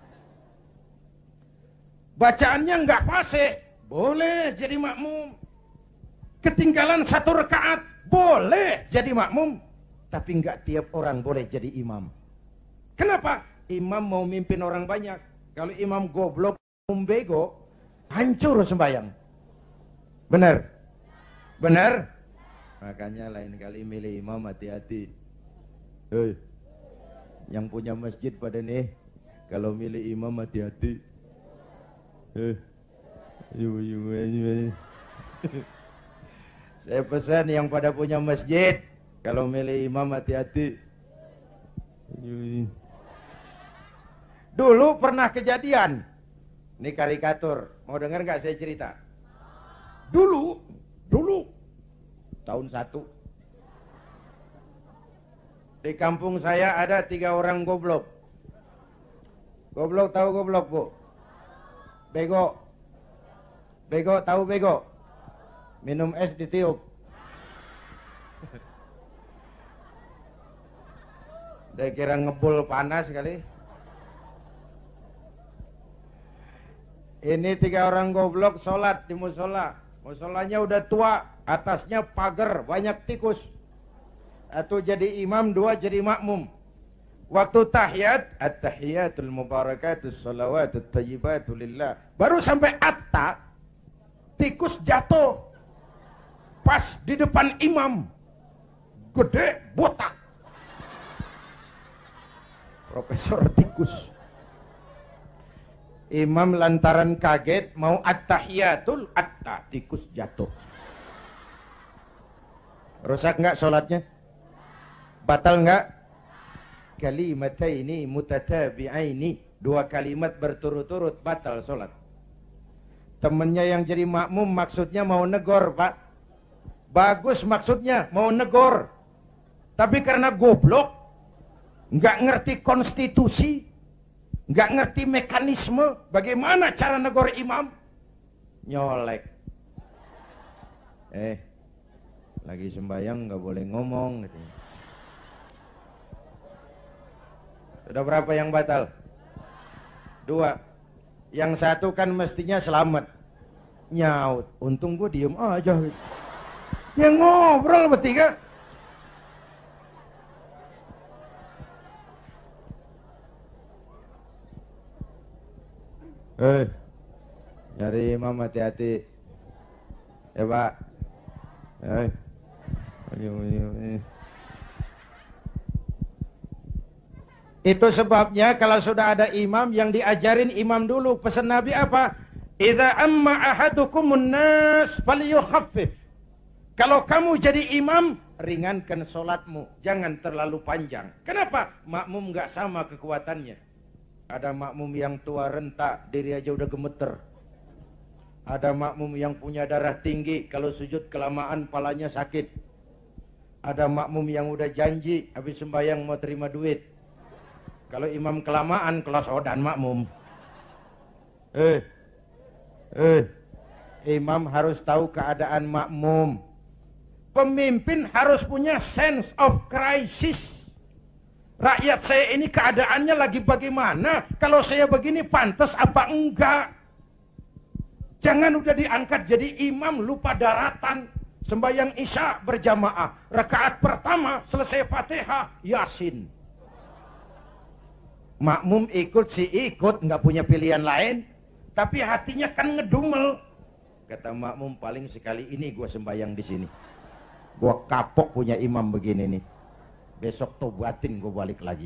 Bacaannya nggak fasih, boleh jadi makmum. Ketinggalan satu rakaat, boleh jadi makmum. Tapi nggak tiap orang boleh jadi imam. Kenapa? Imam mau mimpin orang banyak. Kalau imam goblok, bego, hancur sembahyang. Benar? Benar? Makanya lain kali milih imam hati-hati. Hei, yang punya masjid pada nih, kalau milih imam hati-hati. Saya pesan yang pada punya masjid, kalau milih imam hati-hati. Dulu pernah kejadian. Ini karikatur. Mau dengar nggak saya cerita? Dulu tahun 1. Di kampung saya ada 3 orang goblok. Goblok tahu goblok, Bu? Bego. Bego tahu bego? Minum es ditiup. Dia kira ngebul panas kali. Ini 3 orang goblok sholat di musola. Musolanya udah tua, atasnya pagar, banyak tikus. Atau jadi imam, 2 jadi makmum. Waktu tahiyat, at-tahiyatul mubarakatus salawatut tayyibatu lillah. Baru sampai atta, tikus jatuh. Pas di depan imam. Gede, botak. Profesor tikus. Imam lantaran kaget mau at-tahiyatul atta, tikus jatuh. Rusak enggak sholatnya? Batal enggak? Kalimataini mutatabi'aini, 2 kalimat berturut-turut batal sholat. Temennya yang jadi makmum maksudnya mau negor, Pak. Bagus maksudnya mau negor. Tapi karena goblok, nggak ngerti konstitusi, nggak ngerti mekanisme, bagaimana cara negor imam, nyolek. Lagi sembahyang nggak boleh ngomong gitu. Sudah berapa yang batal? 2. Yang 1 kan mestinya selamat. Nyaut. Untung gue diem aja gitu. Yang ngobrol bertiga. Nyari imam hati-hati. Ya Pak. Itu sebabnya kalau sudah ada imam yang diajarin imam dulu. Pesan Nabi apa? Idza amma ahadukumun nas falyukhaffif. Kalau kamu jadi imam, ringankan solatmu, jangan terlalu panjang. Kenapa? Makmum nggak sama kekuatannya. Ada makmum yang tua renta, diri aja udah gemeter. Ada makmum yang punya darah tinggi, kalau sujud kelamaan palanya sakit. Ada makmum yang udah janji, habis sembahyang mau terima duit. Kalau imam kelamaan, kelas odan makmum. Imam harus tahu keadaan makmum. Pemimpin harus punya sense of crisis. Rakyat saya ini keadaannya lagi bagaimana? Kalau saya begini pantas apa enggak? Jangan udah diangkat jadi imam lupa daratan. Sembahyang Isya berjamaah. Rakaat pertama selesai Fatihah, Yasin. Makmum ikut si ikut, nggak punya pilihan lain. Tapi hatinya kan ngedumel. Kata makmum, paling sekali ini gua sembahyang di sini. Gua kapok punya imam begini nih. Besok tobatin gua balik lagi.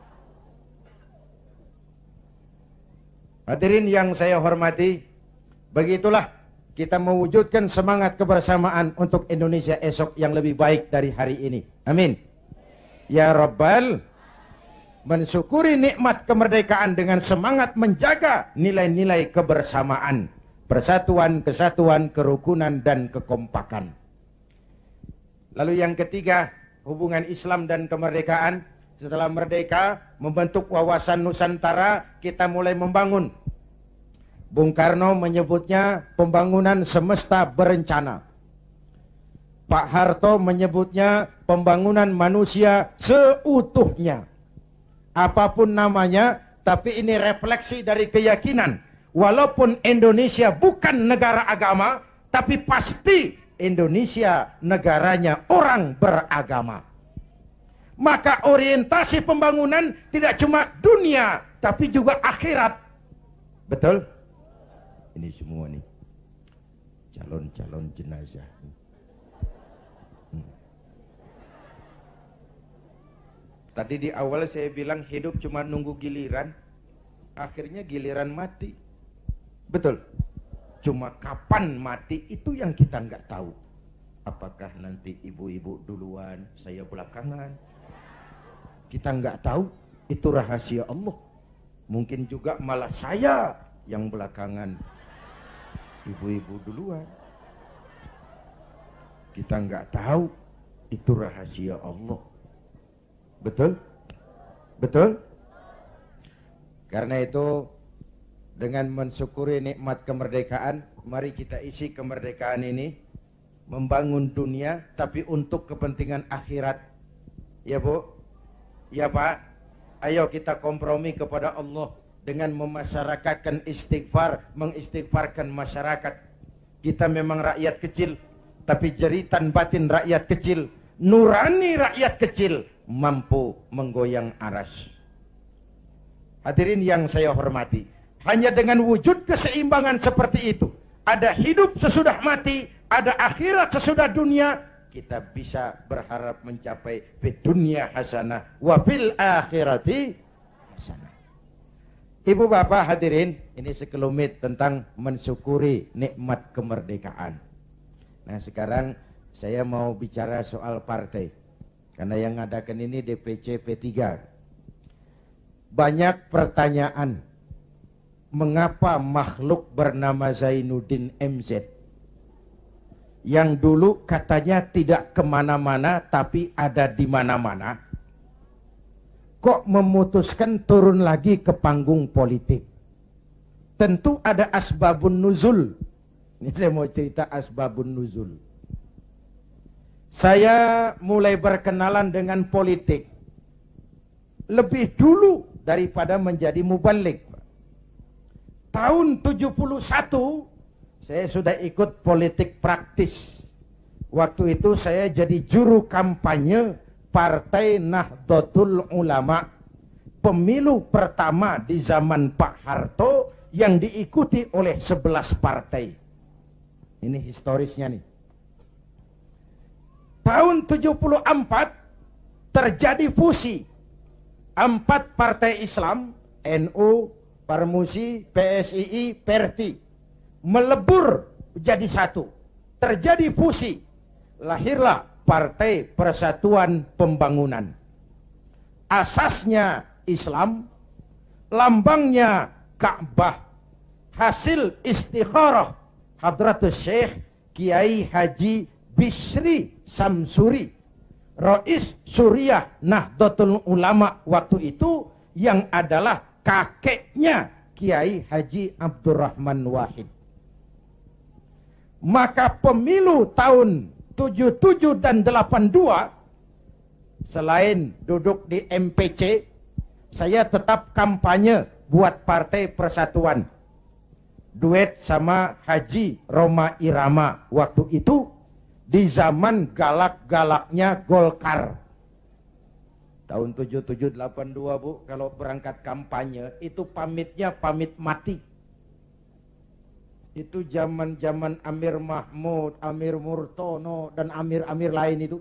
Hadirin yang saya hormati, begitulah kita mewujudkan semangat kebersamaan untuk Indonesia esok yang lebih baik dari hari ini. Amin. Ya Rabbal, mensyukuri nikmat kemerdekaan dengan semangat menjaga nilai-nilai kebersamaan, persatuan, kesatuan, kerukunan, dan kekompakan. Lalu yang ketiga, hubungan Islam dan kemerdekaan. Setelah merdeka, membentuk wawasan Nusantara, kita mulai membangun. Bung Karno menyebutnya pembangunan semesta berencana. Pak Harto menyebutnya pembangunan manusia seutuhnya. Apapun namanya, tapi ini refleksi dari keyakinan. Walaupun Indonesia bukan negara agama, tapi pasti Indonesia negaranya orang beragama. Maka orientasi pembangunan tidak cuma dunia, tapi juga akhirat. Betul? Ini semua nih calon-calon jenazah. Tadi di awal saya bilang hidup cuma nunggu giliran, akhirnya giliran mati. Betul? Cuma kapan mati itu yang kita nggak tahu. Apakah nanti ibu-ibu duluan, saya belakangan? Kita nggak tahu, itu rahasia Allah. Mungkin juga malah saya yang belakangan, ibu-ibu duluan. Kita nggak tahu, itu rahasia Allah. Betul? Betul? Karena itu, dengan mensyukuri nikmat kemerdekaan, mari kita isi kemerdekaan ini membangun dunia, tapi untuk kepentingan akhirat. Ya Bu? Ya Pak? Ayo kita kompromi kepada Allah dengan memasyarakatkan istighfar, mengistighfarkan masyarakat. Kita memang rakyat kecil, tapi jeritan batin rakyat kecil, nurani rakyat kecil, mampu menggoyang aras. Hadirin yang saya hormati, hanya dengan wujud keseimbangan seperti itu, ada hidup sesudah mati, ada akhirat sesudah dunia, kita bisa berharap mencapai fid dunya hasanah wa fil akhirati hasanah. Ibu bapak hadirin, ini sekelumit tentang mensyukuri nikmat kemerdekaan. Nah sekarang saya mau bicara soal partai, karena yang ngadakan ini DPC P3. Banyak pertanyaan, mengapa makhluk bernama Zainuddin MZ yang dulu katanya tidak kemana-mana tapi ada di mana-mana, kok memutuskan turun lagi ke panggung politik? Tentu ada asbabun nuzul. Ini saya mau cerita asbabun nuzul. Saya mulai berkenalan dengan politik lebih dulu daripada menjadi mubalik. Tahun 71 saya sudah ikut politik praktis. Waktu itu saya jadi juru kampanye Partai Nahdlatul Ulama. Pemilu pertama di zaman Pak Harto yang diikuti oleh 11 partai. Ini historisnya nih. Tahun 74 terjadi fusi 4 partai Islam, NU, Parmusi, PSII, Perti, melebur jadi satu. Terjadi fusi. Lahirlah Partai Persatuan Pembangunan. Asasnya Islam, lambangnya Ka'bah, hasil istikharah Hadratus Syekh Kiai Haji Bisri Samsuri, Rais Suriah Nahdlatul Ulama waktu itu, yang adalah kakeknya Kiai Haji Abdurrahman Wahid. Maka pemilu tahun 77 dan 82, selain duduk di MPC, saya tetap kampanye buat Partai Persatuan. Duet sama Haji Roma Irama waktu itu, di zaman galak-galaknya Golkar. Tahun 77-82 Bu, kalau berangkat kampanye itu pamitnya pamit mati. Itu zaman-zaman Amir Mahmud, Amir Murtono, dan Amir-Amir lain itu.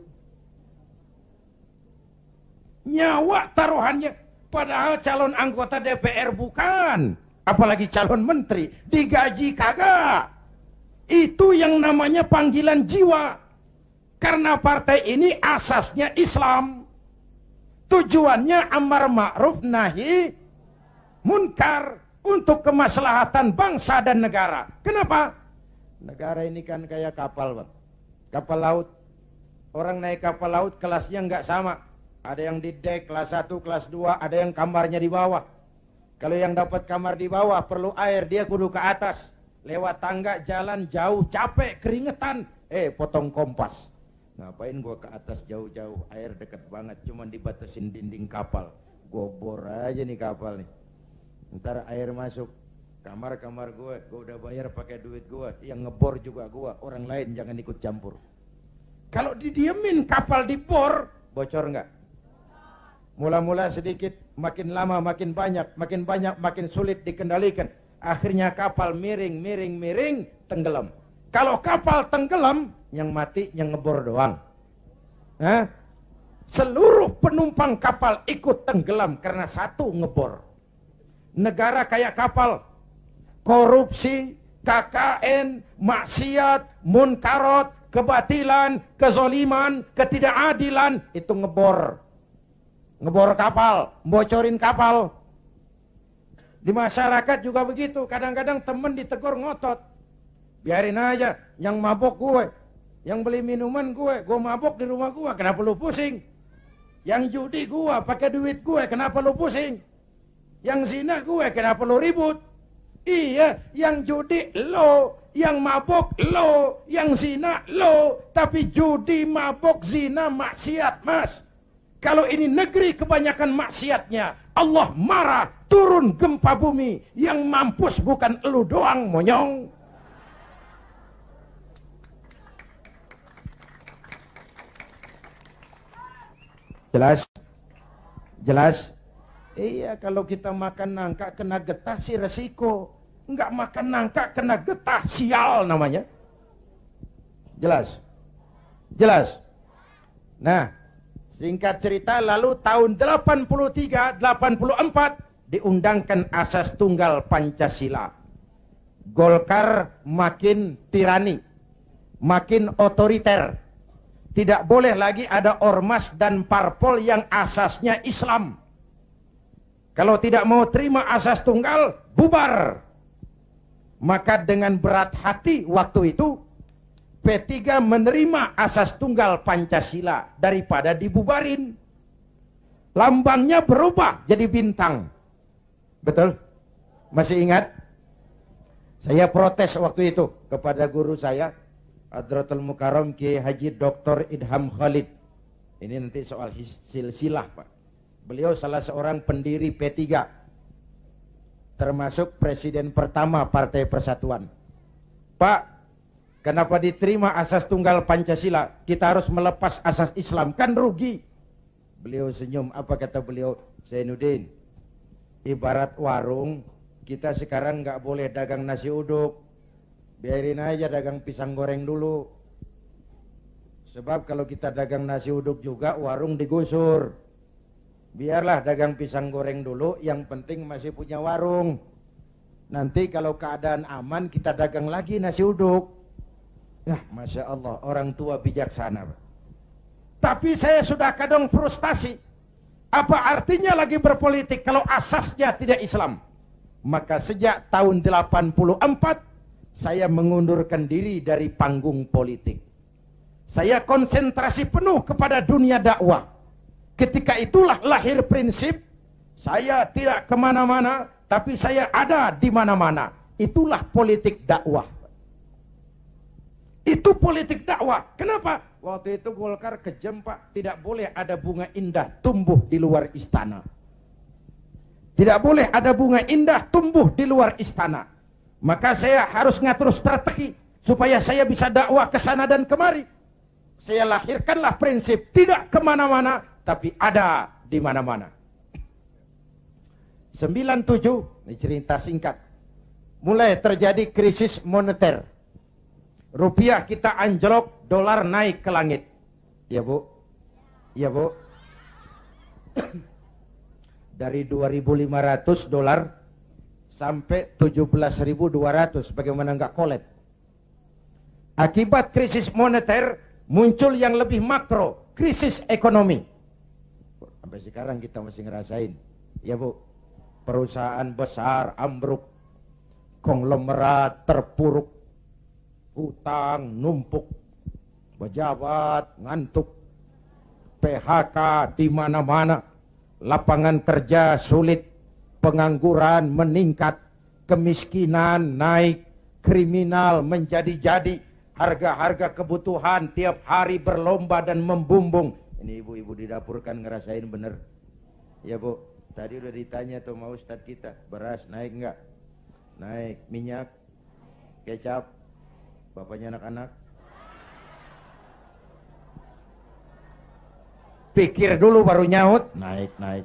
Nyawa taruhannya. Padahal calon anggota DPR bukan. Apalagi calon menteri. Digaji kagak. Itu yang namanya panggilan jiwa. Karena partai ini asasnya Islam. Tujuannya amar ma'ruf nahi munkar. Untuk kemaslahatan bangsa dan negara. Kenapa? Negara ini kan kayak kapal, Bang. Kapal laut. Orang naik kapal laut kelasnya nggak sama. Ada yang di dek kelas 1, kelas 2, ada yang kamarnya di bawah. Kalau yang dapat kamar di bawah perlu air, dia kudu ke atas. Lewat tangga, jalan jauh, capek, keringetan. Potong kompas. Ngapain gua ke atas jauh-jauh? Air deket banget, cuman dibatasin dinding kapal. Gua bor aja nih kapal nih. Ntar air masuk kamar-kamar gue udah bayar pakai duit gue, yang ngebor juga gue, orang lain jangan ikut campur. Kalau didiemin kapal dibor, bocor nggak? Mula-mula sedikit, makin lama makin banyak, makin sulit dikendalikan. Akhirnya kapal miring, tenggelam. Kalau kapal tenggelam, yang mati yang ngebor doang. Seluruh penumpang kapal ikut tenggelam karena satu ngebor. Negara kayak kapal, korupsi, KKN, maksiat, munkarot, kebatilan, kezoliman, ketidakadilan, itu ngebor kapal, bocorin kapal. Di masyarakat juga begitu, kadang-kadang temen ditegur ngotot. Biarin aja, yang mabok gue, yang beli minuman gue mabok di rumah gue, kenapa lu pusing? Yang judi gue, pakai duit gue, kenapa lu pusing? Yang zina gue, kenapa lo ribut? Iya, yang judi lo, yang mabok lo, yang zina lo. Tapi judi, mabok, zina, maksiat, Mas. Kalau ini negeri kebanyakan maksiatnya, Allah marah, turun gempa bumi. Yang mampus bukan elu doang, monyong. Jelas? Jelas? Iya, kalau kita makan nangka kena getah sih resiko. Enggak makan nangka kena getah, sial namanya. Jelas? Jelas? Nah, singkat cerita, lalu tahun 83-84 diundangkan asas tunggal Pancasila. Golkar makin tirani, makin otoriter. Tidak boleh lagi ada ormas dan parpol yang asasnya Islam. Kalau tidak mau terima asas tunggal, bubar. Maka dengan berat hati waktu itu, P3 menerima asas tunggal Pancasila daripada dibubarin. Lambangnya berubah jadi bintang. Betul? Masih ingat? Saya protes waktu itu kepada guru saya, Hadratul Mukarram Kiai Haji Dr. Idham Khalid. Ini nanti soal silsilah, Pak. Beliau salah seorang pendiri P3, termasuk presiden pertama Partai Persatuan. Pak, kenapa diterima asas tunggal Pancasila? Kita harus melepas asas Islam, kan rugi. Beliau senyum, apa kata beliau? Zainuddin, ibarat warung, Kita sekarang nggak boleh dagang nasi uduk. Biarin aja dagang pisang goreng dulu. Sebab kalau kita dagang nasi uduk juga warung digusur. Biarlah dagang pisang goreng dulu, yang penting masih punya warung. Nanti kalau keadaan aman kita dagang lagi nasi uduk. Ya, Masya Allah, orang tua bijaksana. Tapi saya sudah kadang frustasi. Apa artinya lagi berpolitik kalau asasnya tidak Islam? Maka sejak tahun 84 saya mengundurkan diri dari panggung politik. Saya konsentrasi penuh kepada dunia dakwah. Ketika itulah lahir prinsip, saya tidak kemana-mana, tapi saya ada di mana-mana. Itulah politik dakwah. Itu politik dakwah. Kenapa? Waktu itu Golkar kejam, Pak. Tidak boleh ada bunga indah tumbuh di luar istana. Tidak boleh ada bunga indah tumbuh di luar istana. Maka saya harus ngatur strategi supaya saya bisa dakwah ke sana dan kemari. Saya lahirkanlah prinsip tidak kemana-mana, tapi ada di mana-mana. 97, ini cerita singkat. Mulai terjadi krisis moneter. Rupiah kita anjlok, dolar naik ke langit. Ya Bu? Ya Bu? Dari 2.500 dolar sampai 17.200, bagaimana enggak kolab? Akibat krisis moneter muncul yang lebih makro, krisis ekonomi. Sampai sekarang kita masih ngerasain. Ya Bu, perusahaan besar ambruk, konglomerat terpuruk, hutang numpuk, pejabat ngantuk, PHK di mana-mana, lapangan kerja sulit, pengangguran meningkat, kemiskinan naik, kriminal menjadi-jadi, harga-harga kebutuhan tiap hari berlomba dan membumbung. Ini ibu-ibu di dapur kan ngerasain bener. Ya Bu, tadi udah ditanya tuh sama Ustadz kita, beras naik enggak? Naik. Minyak, kecap, bapaknya anak-anak. Pikir dulu baru nyaut, naik.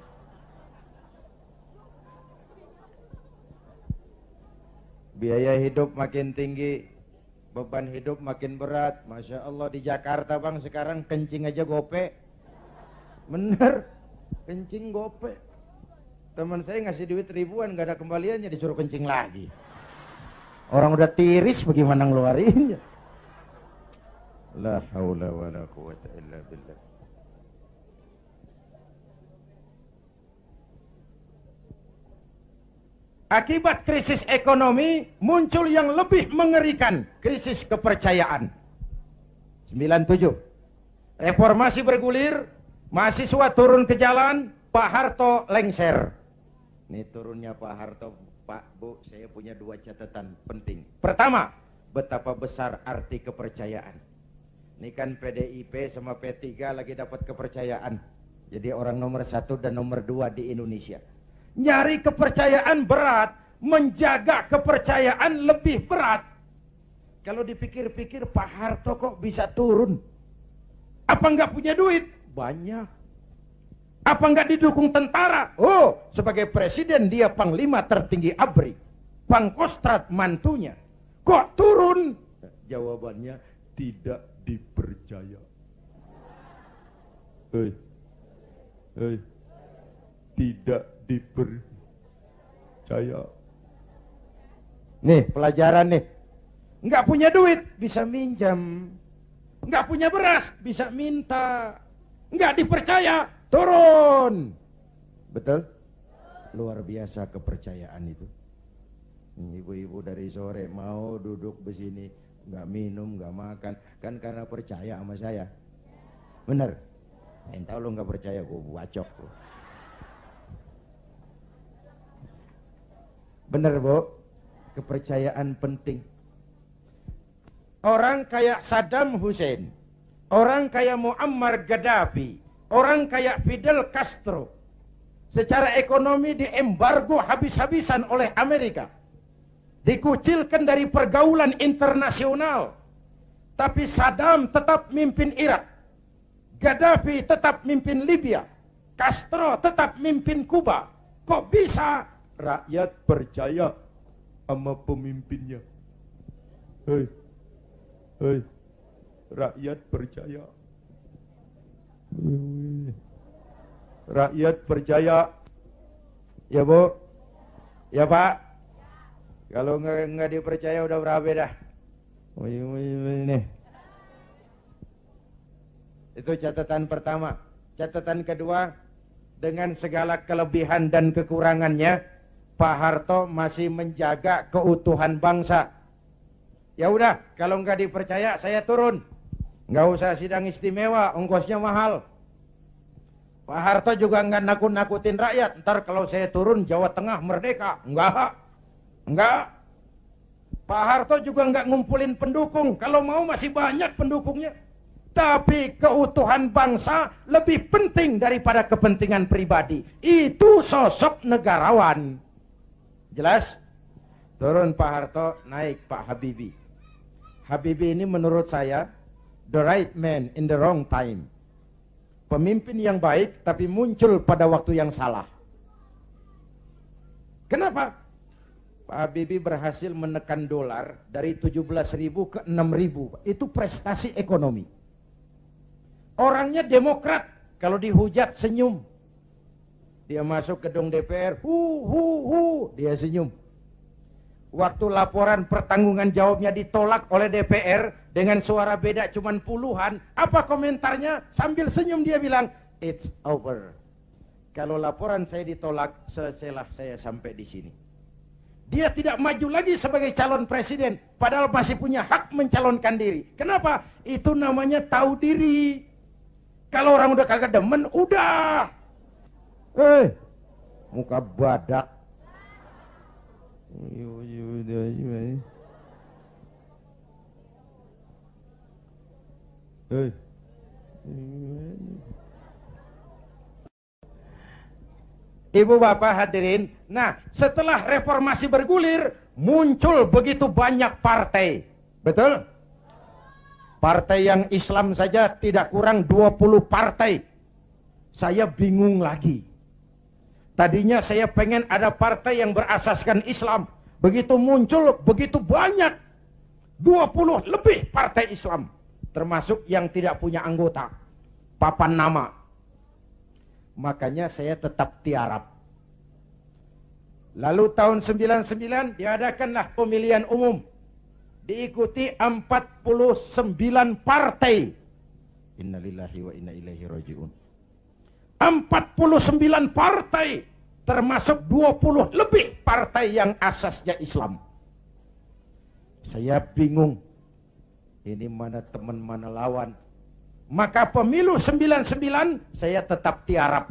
Biaya hidup makin tinggi, beban hidup makin berat. Masya Allah, di Jakarta Bang sekarang kencing aja gope. Bener, kencing gope. Teman saya ngasih duit ribuan, gak ada kembaliannya, disuruh kencing lagi. Orang udah tiris bagaimana ngeluarinnya? La haula wa la quwata illa billah. Akibat krisis ekonomi muncul yang lebih mengerikan, krisis kepercayaan. 97. Reformasi bergulir, mahasiswa turun ke jalan, Pak Harto lengser. Ini turunnya Pak Harto, Pak Bu, saya punya dua catatan penting. Pertama, betapa besar arti kepercayaan. Ini kan PDIP sama P3 lagi dapat kepercayaan. Jadi orang nomor 1 dan nomor 2 di Indonesia. Nyari kepercayaan berat, menjaga kepercayaan lebih berat. Kalau dipikir-pikir Pak Harto kok bisa turun? Apa nggak punya duit? Banyak. Apa nggak didukung tentara? Oh, sebagai presiden dia panglima tertinggi ABRI, Pangkostrat mantunya. Kok turun? Jawabannya tidak dipercaya. Tidak dipercaya. Nih pelajaran nih. Nggak punya duit bisa minjam, nggak punya beras bisa minta, nggak dipercaya turun. Betul? Luar biasa kepercayaan itu. Ibu-ibu dari sore mau duduk besini, nggak minum, nggak makan, kan karena percaya sama saya. Bener? Entah lo nggak percaya, gue bacok. Bener Bu, kepercayaan penting. Orang kayak Saddam Hussein, orang kayak Muammar Gaddafi, orang kayak Fidel Castro, secara ekonomi diembargo habis-habisan oleh Amerika, dikucilkan dari pergaulan internasional. Tapi Saddam tetap mimpin Irak, Gaddafi tetap mimpin Libya, Castro tetap mimpin Kuba. Kok bisa rakyat percaya sama pemimpinnya. Hei, hei, rakyat percaya. Rakyat percaya. Ya Bu, ya Pak. Kalau nggak dipercaya udah berapa dah? Ini. Itu catatan pertama. Catatan kedua, dengan segala kelebihan dan kekurangannya, Pak Harto masih menjaga keutuhan bangsa. Ya udah, kalau nggak dipercaya saya turun. Nggak usah sidang istimewa, ongkosnya mahal. Pak Harto juga nggak nakut-nakutin rakyat. Ntar kalau saya turun Jawa Tengah merdeka. Enggak. Pak Harto juga nggak ngumpulin pendukung. Kalau mau masih banyak pendukungnya. Tapi keutuhan bangsa lebih penting daripada kepentingan pribadi. Itu sosok negarawan. Jelas? Turun Pak Harto, naik Pak Habibie. Habibie ini menurut saya the right man in the wrong time. Pemimpin yang baik tapi muncul pada waktu yang salah. Kenapa? Pak Habibie berhasil menekan dolar dari 17.000 ke 6.000. Itu prestasi ekonomi. Orangnya demokrat, kalau dihujat senyum. Dia masuk gedung DPR, dia senyum. Waktu laporan pertanggungan jawabnya ditolak oleh DPR dengan suara beda cuman puluhan, apa komentarnya? Sambil senyum dia bilang, it's over. Kalau laporan saya ditolak, selesailah saya sampai di sini. Dia tidak maju lagi sebagai calon presiden, padahal masih punya hak mencalonkan diri. Kenapa? Itu namanya tahu diri. Kalau orang udah kagak demen, udah. Muka badak. Ibu bapak hadirin. Nah, setelah reformasi bergulir, muncul begitu banyak partai. Betul? Partai yang Islam saja tidak kurang 20 partai. Saya bingung lagi. Tadinya saya pengen ada partai yang berasaskan Islam. Begitu muncul, begitu banyak. 20 lebih partai Islam. Termasuk yang tidak punya anggota. Papan nama. Makanya saya tetap tiarap. Lalu tahun 99 diadakanlah pemilihan umum. Diikuti 49 partai. Innalillahi wa inna ilaihi raji'un. 49 partai, termasuk 20 lebih partai yang asasnya Islam. Saya bingung. Ini mana teman, mana lawan. Maka pemilu 99 saya tetap tiarap.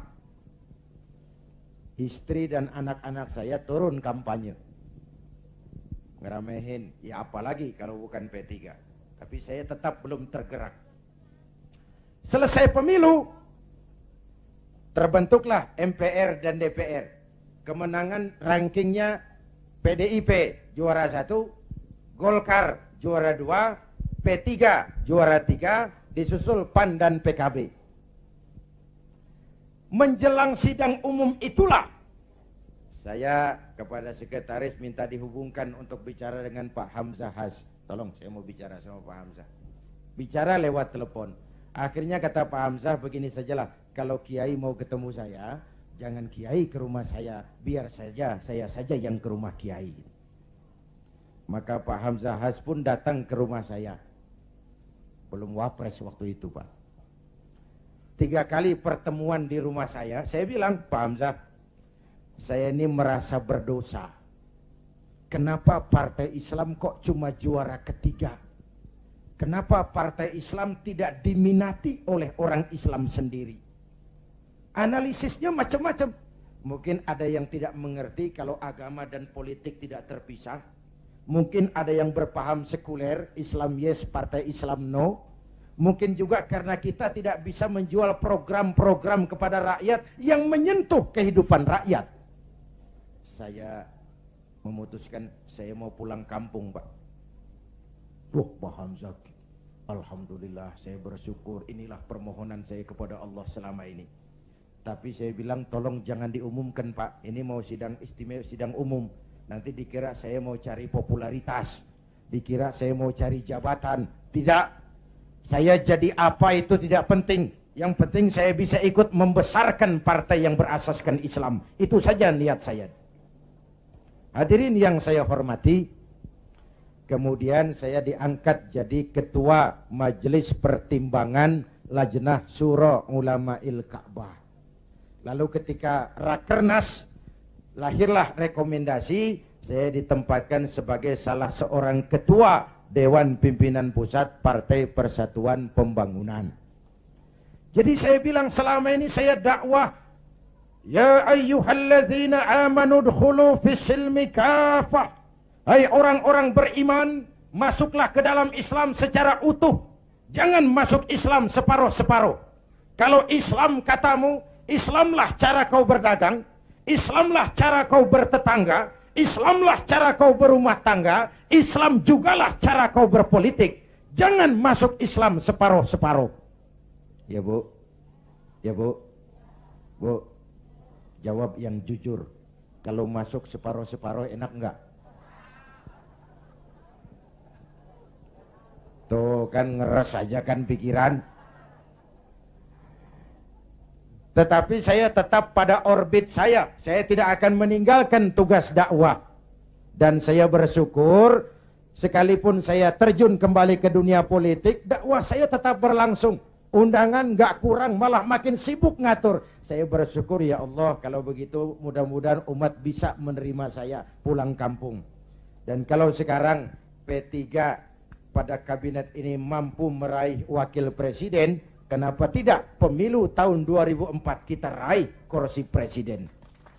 Istri dan anak-anak saya turun kampanye. Ngeramehin, ya apalagi kalau bukan P3. Tapi saya tetap belum tergerak. Selesai pemilu, terbentuklah MPR dan DPR. Kemenangan rankingnya PDIP juara 1, Golkar juara 2, P3 juara 3, disusul PAN dan PKB. Menjelang sidang umum itulah saya kepada sekretaris minta dihubungkan untuk bicara dengan Pak Hamzah Has. Tolong, saya mau bicara sama Pak Hamzah. Bicara lewat telepon. Akhirnya kata Pak Hamzah, begini sajalah. Kalau Kiai mau ketemu saya, jangan Kiai ke rumah saya. Biar saja, saya saja yang ke rumah Kiai. Maka Pak Hamzah Has pun datang ke rumah saya. Belum wapres waktu itu, Pak. 3 kali pertemuan di rumah saya bilang, Pak Hamzah, saya ini merasa berdosa. Kenapa partai Islam kok cuma juara ketiga? Kenapa partai Islam tidak diminati oleh orang Islam sendiri? Analisisnya macam-macam. Mungkin ada yang tidak mengerti kalau agama dan politik tidak terpisah. Mungkin ada yang berpaham sekuler, Islam yes, partai Islam no. Mungkin juga karena kita tidak bisa menjual program-program kepada rakyat yang menyentuh kehidupan rakyat. Saya memutuskan saya mau pulang kampung, Pak. Pak Hamzah, alhamdulillah saya bersyukur, inilah permohonan saya kepada Allah selama ini. Tapi saya bilang tolong jangan diumumkan Pak. Ini mau sidang istimewa, sidang umum. Nanti dikira saya mau cari popularitas. Dikira saya mau cari jabatan. Tidak. Saya jadi apa itu tidak penting. Yang penting saya bisa ikut membesarkan partai yang berasaskan Islam. Itu saja niat saya. Hadirin yang saya hormati. Kemudian saya diangkat jadi ketua Majelis Pertimbangan Lajnah Syura Ulama'il Ka'bah. Lalu ketika Rakernas, lahirlah rekomendasi, saya ditempatkan sebagai salah seorang ketua Dewan Pimpinan Pusat Partai Persatuan Pembangunan. Jadi saya bilang selama ini saya dakwah, ya ayyuhalladzina amanu dkhulu fis-silmi kafah. Hai orang-orang beriman, masuklah ke dalam Islam secara utuh. Jangan masuk Islam separuh-separuh. Kalau Islam katamu, Islamlah cara kau berdagang, Islamlah cara kau bertetangga, Islamlah cara kau berumah tangga, Islam jugalah cara kau berpolitik. Jangan masuk Islam separuh-separuh. Ya Bu, ya Bu, Bu, jawab yang jujur. Kalau masuk separuh-separuh enak enggak? Tuh kan ngeres aja kan pikiran. Tetapi saya tetap pada orbit saya. Saya tidak akan meninggalkan tugas dakwah. Dan saya bersyukur, sekalipun saya terjun kembali ke dunia politik, dakwah saya tetap berlangsung. Undangan gak kurang, malah makin sibuk ngatur. Saya bersyukur, ya Allah, kalau begitu mudah-mudahan umat bisa menerima saya pulang kampung. Dan kalau sekarang P3 pada kabinet ini mampu meraih wakil presiden, kenapa tidak pemilu tahun 2004 kita raih kursi presiden?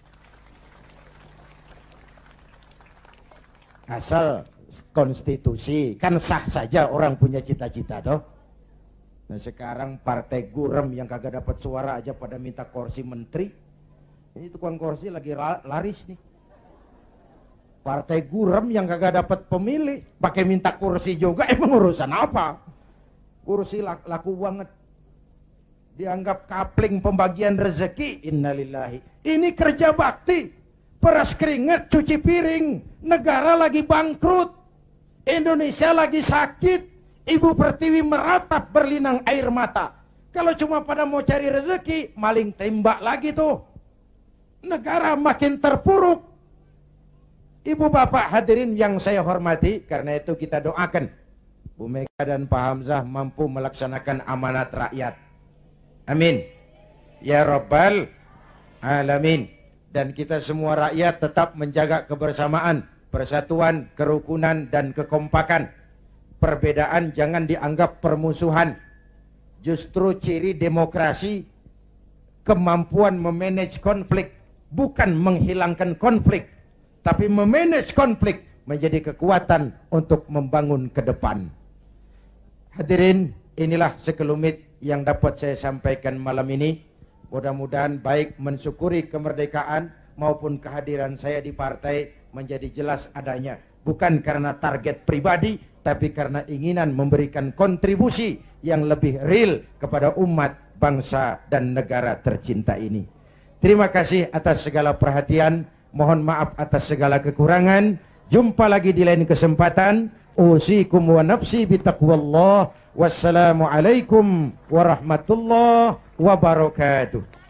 Asal konstitusi, kan sah saja orang punya cita-cita toh. Nah sekarang partai gurem yang kagak dapat suara aja pada minta kursi menteri. Ini tukang kursi lagi laris nih. Partai gurem yang kagak dapat pemilih pakai minta kursi juga, emang urusan apa? Kursi laku banget. Dianggap kapling pembagian rezeki. Innalillahi. Ini kerja bakti. Peras keringat, cuci piring. Negara lagi bangkrut. Indonesia lagi sakit. Ibu Pertiwi meratap berlinang air mata. Kalau cuma pada mau cari rezeki, maling tembak lagi tuh. Negara makin terpuruk. Ibu bapak hadirin yang saya hormati, karena itu kita doakan Bu Mega dan Pak Hamzah mampu melaksanakan amanat rakyat. Amin. Ya Rabbal Alamin. Dan kita semua rakyat tetap menjaga kebersamaan, persatuan, kerukunan, dan kekompakan. Perbedaan jangan dianggap permusuhan. Justru ciri demokrasi, kemampuan memanage konflik, bukan menghilangkan konflik, tapi memanage konflik menjadi kekuatan untuk membangun ke depan. Hadirin, inilah sekelumit yang dapat saya sampaikan malam ini. Mudah-mudahan baik mensyukuri kemerdekaan maupun kehadiran saya di partai menjadi jelas adanya. Bukan karena target pribadi, tapi karena inginan memberikan kontribusi yang lebih real kepada umat, bangsa, dan negara tercinta ini. Terima kasih atas segala perhatian. Mohon maaf atas segala kekurangan. Jumpa lagi di lain kesempatan. Usikum wa nafsi bitaqwallah. Wassalamualaikum warahmatullahi wabarakatuh.